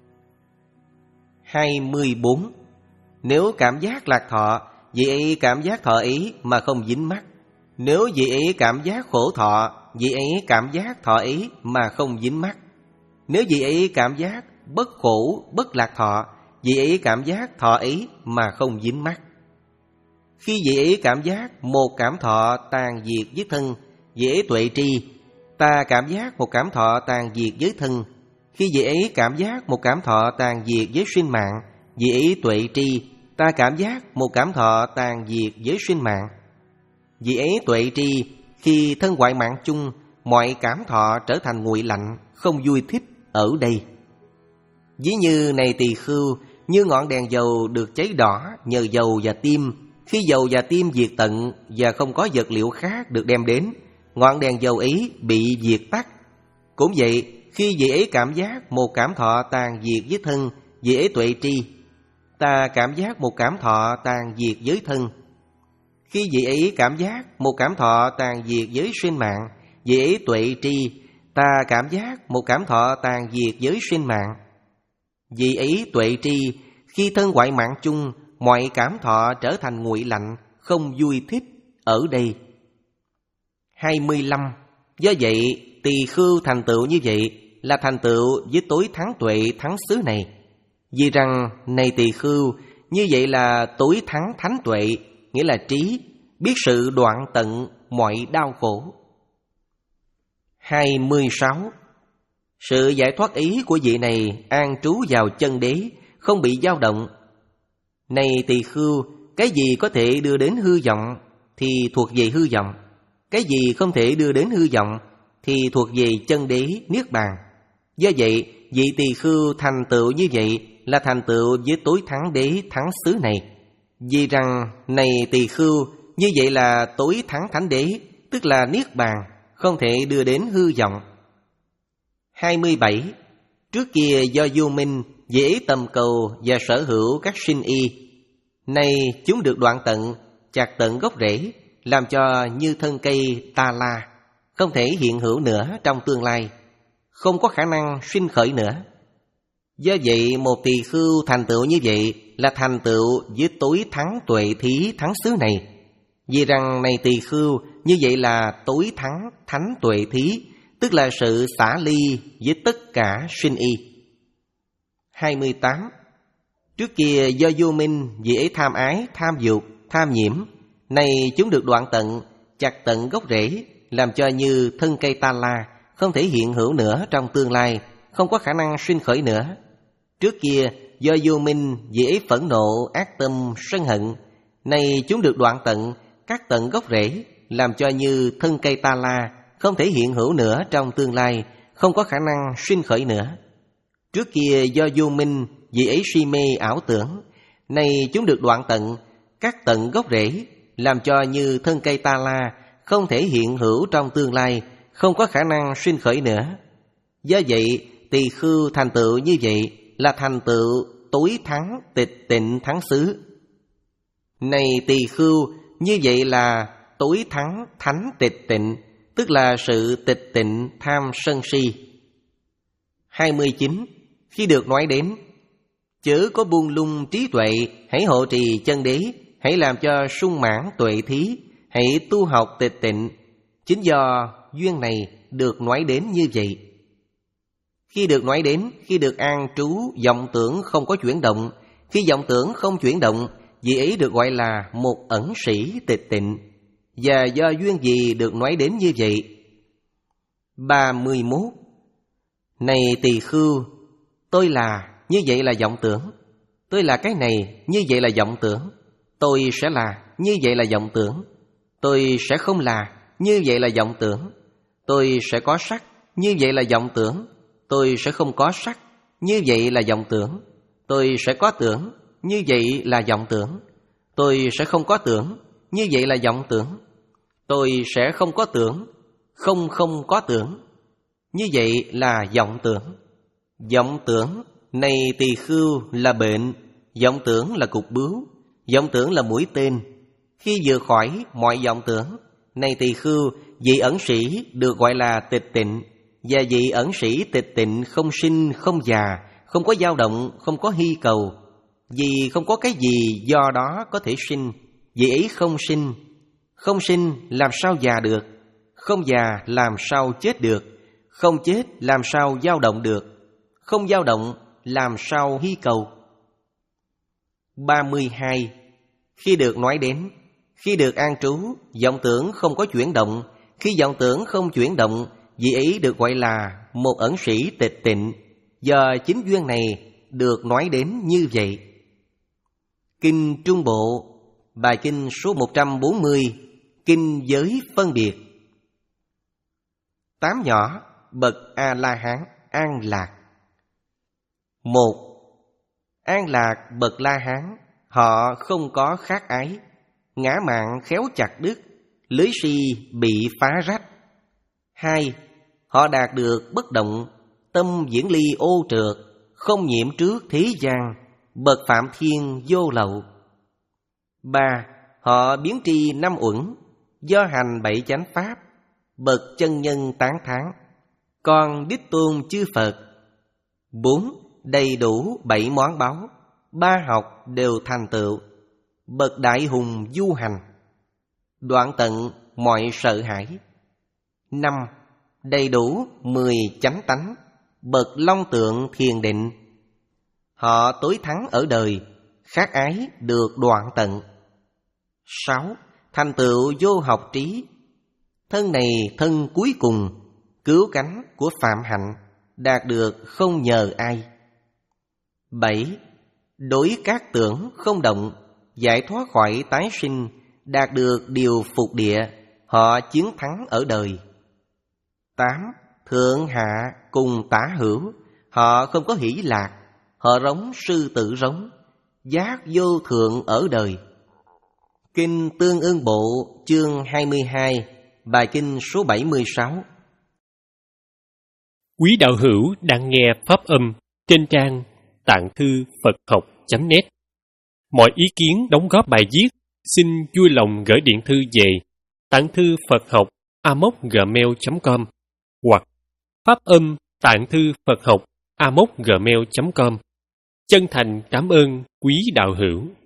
Hai mươi bốn. Nếu cảm giác lạc thọ, vị ấy cảm giác thọ ấy mà không dính mắc. Nếu vị ấy cảm giác khổ thọ, vị ấy cảm giác thọ ấy mà không dính mắc. Nếu vị ấy cảm giác bất khổ bất lạc thọ, vị ấy cảm giác thọ ấy mà không dính mắc. Khi vị ấy cảm giác một cảm thọ tàn diệt với thân, vị ấy tuệ tri, ta cảm giác một cảm thọ tàn diệt với thân. Khi vị ấy cảm giác một cảm thọ tàn diệt với sinh mạng, vị ấy tuệ tri, ta cảm giác một cảm thọ tàn diệt với sinh mạng. Vị ấy tuệ tri, khi thân hoại mạng chung, mọi cảm thọ trở thành nguội lạnh, không vui thích ở đây. Ví như này tỳ khưu, như ngọn đèn dầu được cháy đỏ nhờ dầu và tim. Khi dầu và tim diệt tận và không có vật liệu khác được đem đến, ngọn đèn dầu ấy bị diệt tắt. Cũng vậy, khi vị ấy cảm giác một cảm thọ tàn diệt với thân, vị ấy tuệ tri, ta cảm giác một cảm thọ tàn diệt với thân. Khi vị ấy cảm giác một cảm thọ tàn diệt với sinh mạng, vị ấy tuệ tri, ta cảm giác một cảm thọ tàn diệt với sinh mạng. Vị ấy tuệ tri, khi thân hoại mạng chung, mọi cảm thọ trở thành nguội lạnh, không vui thích ở đây. Hai mươi lăm. Do vậy, tỳ khưu thành tựu như vậy là thành tựu với tối thắng tuệ thắng xứ này. Vì rằng, này tỳ khưu, như vậy là tối thắng thánh tuệ, nghĩa là trí, biết sự đoạn tận mọi đau khổ. Hai mươi sáu. Sự giải thoát ý của vị này an trú vào chân đế, không bị dao động. Này tỳ khưu, cái gì có thể đưa đến hư vọng thì thuộc về hư vọng, cái gì không thể đưa đến hư vọng thì thuộc về chân đế niết bàn. Do vậy, vị tỳ khưu thành tựu như vậy là thành tựu với tối thắng đế thắng xứ này. Vì rằng, này tỳ khưu, như vậy là tối thắng thánh đế, tức là niết bàn, không thể đưa đến hư vọng. Hai mươi bảy. Trước kia do vô minh, dễ tầm cầu và sở hữu các sinh y. Nay chúng được đoạn tận, chặt tận gốc rễ, làm cho như thân cây ta la, không thể hiện hữu nữa trong tương lai, không có khả năng sinh khởi nữa. Do vậy, một tỳ khưu thành tựu như vậy là thành tựu với tối thắng tuệ thí thắng xứ này. Vì rằng, này tỳ khưu, như vậy là tối thắng thánh tuệ thí, tức là sự xả ly với tất cả sinh y. Hai mươi tám. Trước kia do vô minh, vị ấy tham ái, tham dục, tham nhiễm. Nay chúng được đoạn tận, chặt tận gốc rễ, làm cho như thân cây ta la, không thể hiện hữu nữa trong tương lai, không có khả năng sinh khởi nữa. Trước kia do vô minh, vị ấy phẫn nộ, ác tâm, sân hận. Nay chúng được đoạn tận, cắt tận gốc rễ, làm cho như thân cây ta la, không thể hiện hữu nữa trong tương lai, không có khả năng sinh khởi nữa. Trước kia do vô minh, vị ấy si mê ảo tưởng. Nay chúng được đoạn tận, cắt tận gốc rễ, làm cho như thân cây ta la, không thể hiện hữu trong tương lai, không có khả năng sinh khởi nữa. Do vậy, tỳ khưu thành tựu như vậy là thành tựu tối thắng tịch tịnh thắng xứ. Này tỳ khưu, như vậy là tối thắng thánh tịch tịnh, tức là sự tịch tịnh tham sân si. hai mươi chín. Khi được nói đến, chớ có buông lung trí tuệ, hãy hộ trì chân đế, hãy làm cho sung mãn tuệ thí, hãy tu học tịch tịnh. Chính do duyên này được nói đến như vậy. Khi được nói đến, khi được an trú, vọng tưởng không có chuyển động. Khi vọng tưởng không chuyển động, vị ấy được gọi là một ẩn sĩ tịch tịnh. Và do duyên gì được nói đến như vậy? ba mươi mốt. Này tỳ khưu, tôi là, như vậy là vọng tưởng. Tôi là cái này, như vậy là vọng tưởng. Tôi sẽ là, như vậy là vọng tưởng. Tôi sẽ không là, như vậy là vọng tưởng. Tôi sẽ có sắc, như vậy là vọng tưởng. Tôi sẽ không có sắc, như vậy là vọng tưởng. Tôi sẽ có tưởng, như vậy là vọng tưởng. Tôi sẽ không có tưởng, như vậy là vọng tưởng. Tôi sẽ không có tưởng, không không có tưởng, như vậy là vọng tưởng. Vọng tưởng này tỳ khưu là bệnh, vọng tưởng là cục bướu, vọng tưởng là mũi tên. Khi vừa khỏi mọi vọng tưởng, này tỳ khưu, vị ẩn sĩ được gọi là tịch tịnh. Và vị ẩn sĩ tịch tịnh không sinh, không già, không có dao động, không có hy cầu. Vì không có cái gì do đó có thể sinh, vị ấy không sinh. Không sinh làm sao già được, không già làm sao chết được, không chết làm sao dao động được, không dao động làm sao hy cầu. ba mươi hai. Khi được nói đến, khi được an trú, vọng tưởng không có chuyển động. Khi vọng tưởng không chuyển động, vị ấy được gọi là một ẩn sĩ tịch tịnh. Do chính duyên này được nói đến như vậy. Kinh Trung Bộ, bài kinh số một trăm bốn mươi, kinh giới phân biệt. Tám nhỏ bậc A-la-hán an lạc. Một. An lạc bậc La-hán, họ không có khát ái, ngã mạn khéo chặt đứt, lưới si bị phá rách. Hai. Họ đạt được bất động, tâm viễn ly ô trượt, không nhiễm trước thế gian, bậc phạm thiên vô lậu. Ba. Họ biến tri năm uẩn, do hành bảy chánh pháp, bậc chân nhân tán thán, còn đích tôn chư Phật. Bốn. Đầy đủ bảy món báu, ba học đều thành tựu, bậc đại hùng du hành, đoạn tận mọi sợ hãi. Năm. Đầy đủ mười chánh tánh, bậc long tượng thiền định. Họ tối thắng ở đời, khát ái được đoạn tận. Sáu. Thành tựu vô học trí, thân này thân cuối cùng, cứu cánh của phạm hạnh, đạt được không nhờ ai. Bảy. Đối các tưởng không động, giải thoát khỏi tái sinh, đạt được điều phục địa, họ chiến thắng ở đời. Tám. Thượng hạ cùng tả hữu, họ không có hỷ lạc, họ rống sư tử rống, giác vô thượng ở đời. Kinh Tương Ưng Bộ, chương hai mươi hai, bài kinh số bảy mươi sáu. Quý đạo hữu đang nghe pháp âm trên trang tạng thư Phật học chấm net. Mọi ý kiến đóng góp bài viết xin vui lòng gửi điện thư về tạng thư Phật học a mốc gmail chấm com hoặc pháp âm tạng thư Phật học a mốc gmail chấm com. Chân thành cảm ơn quý đạo hữu.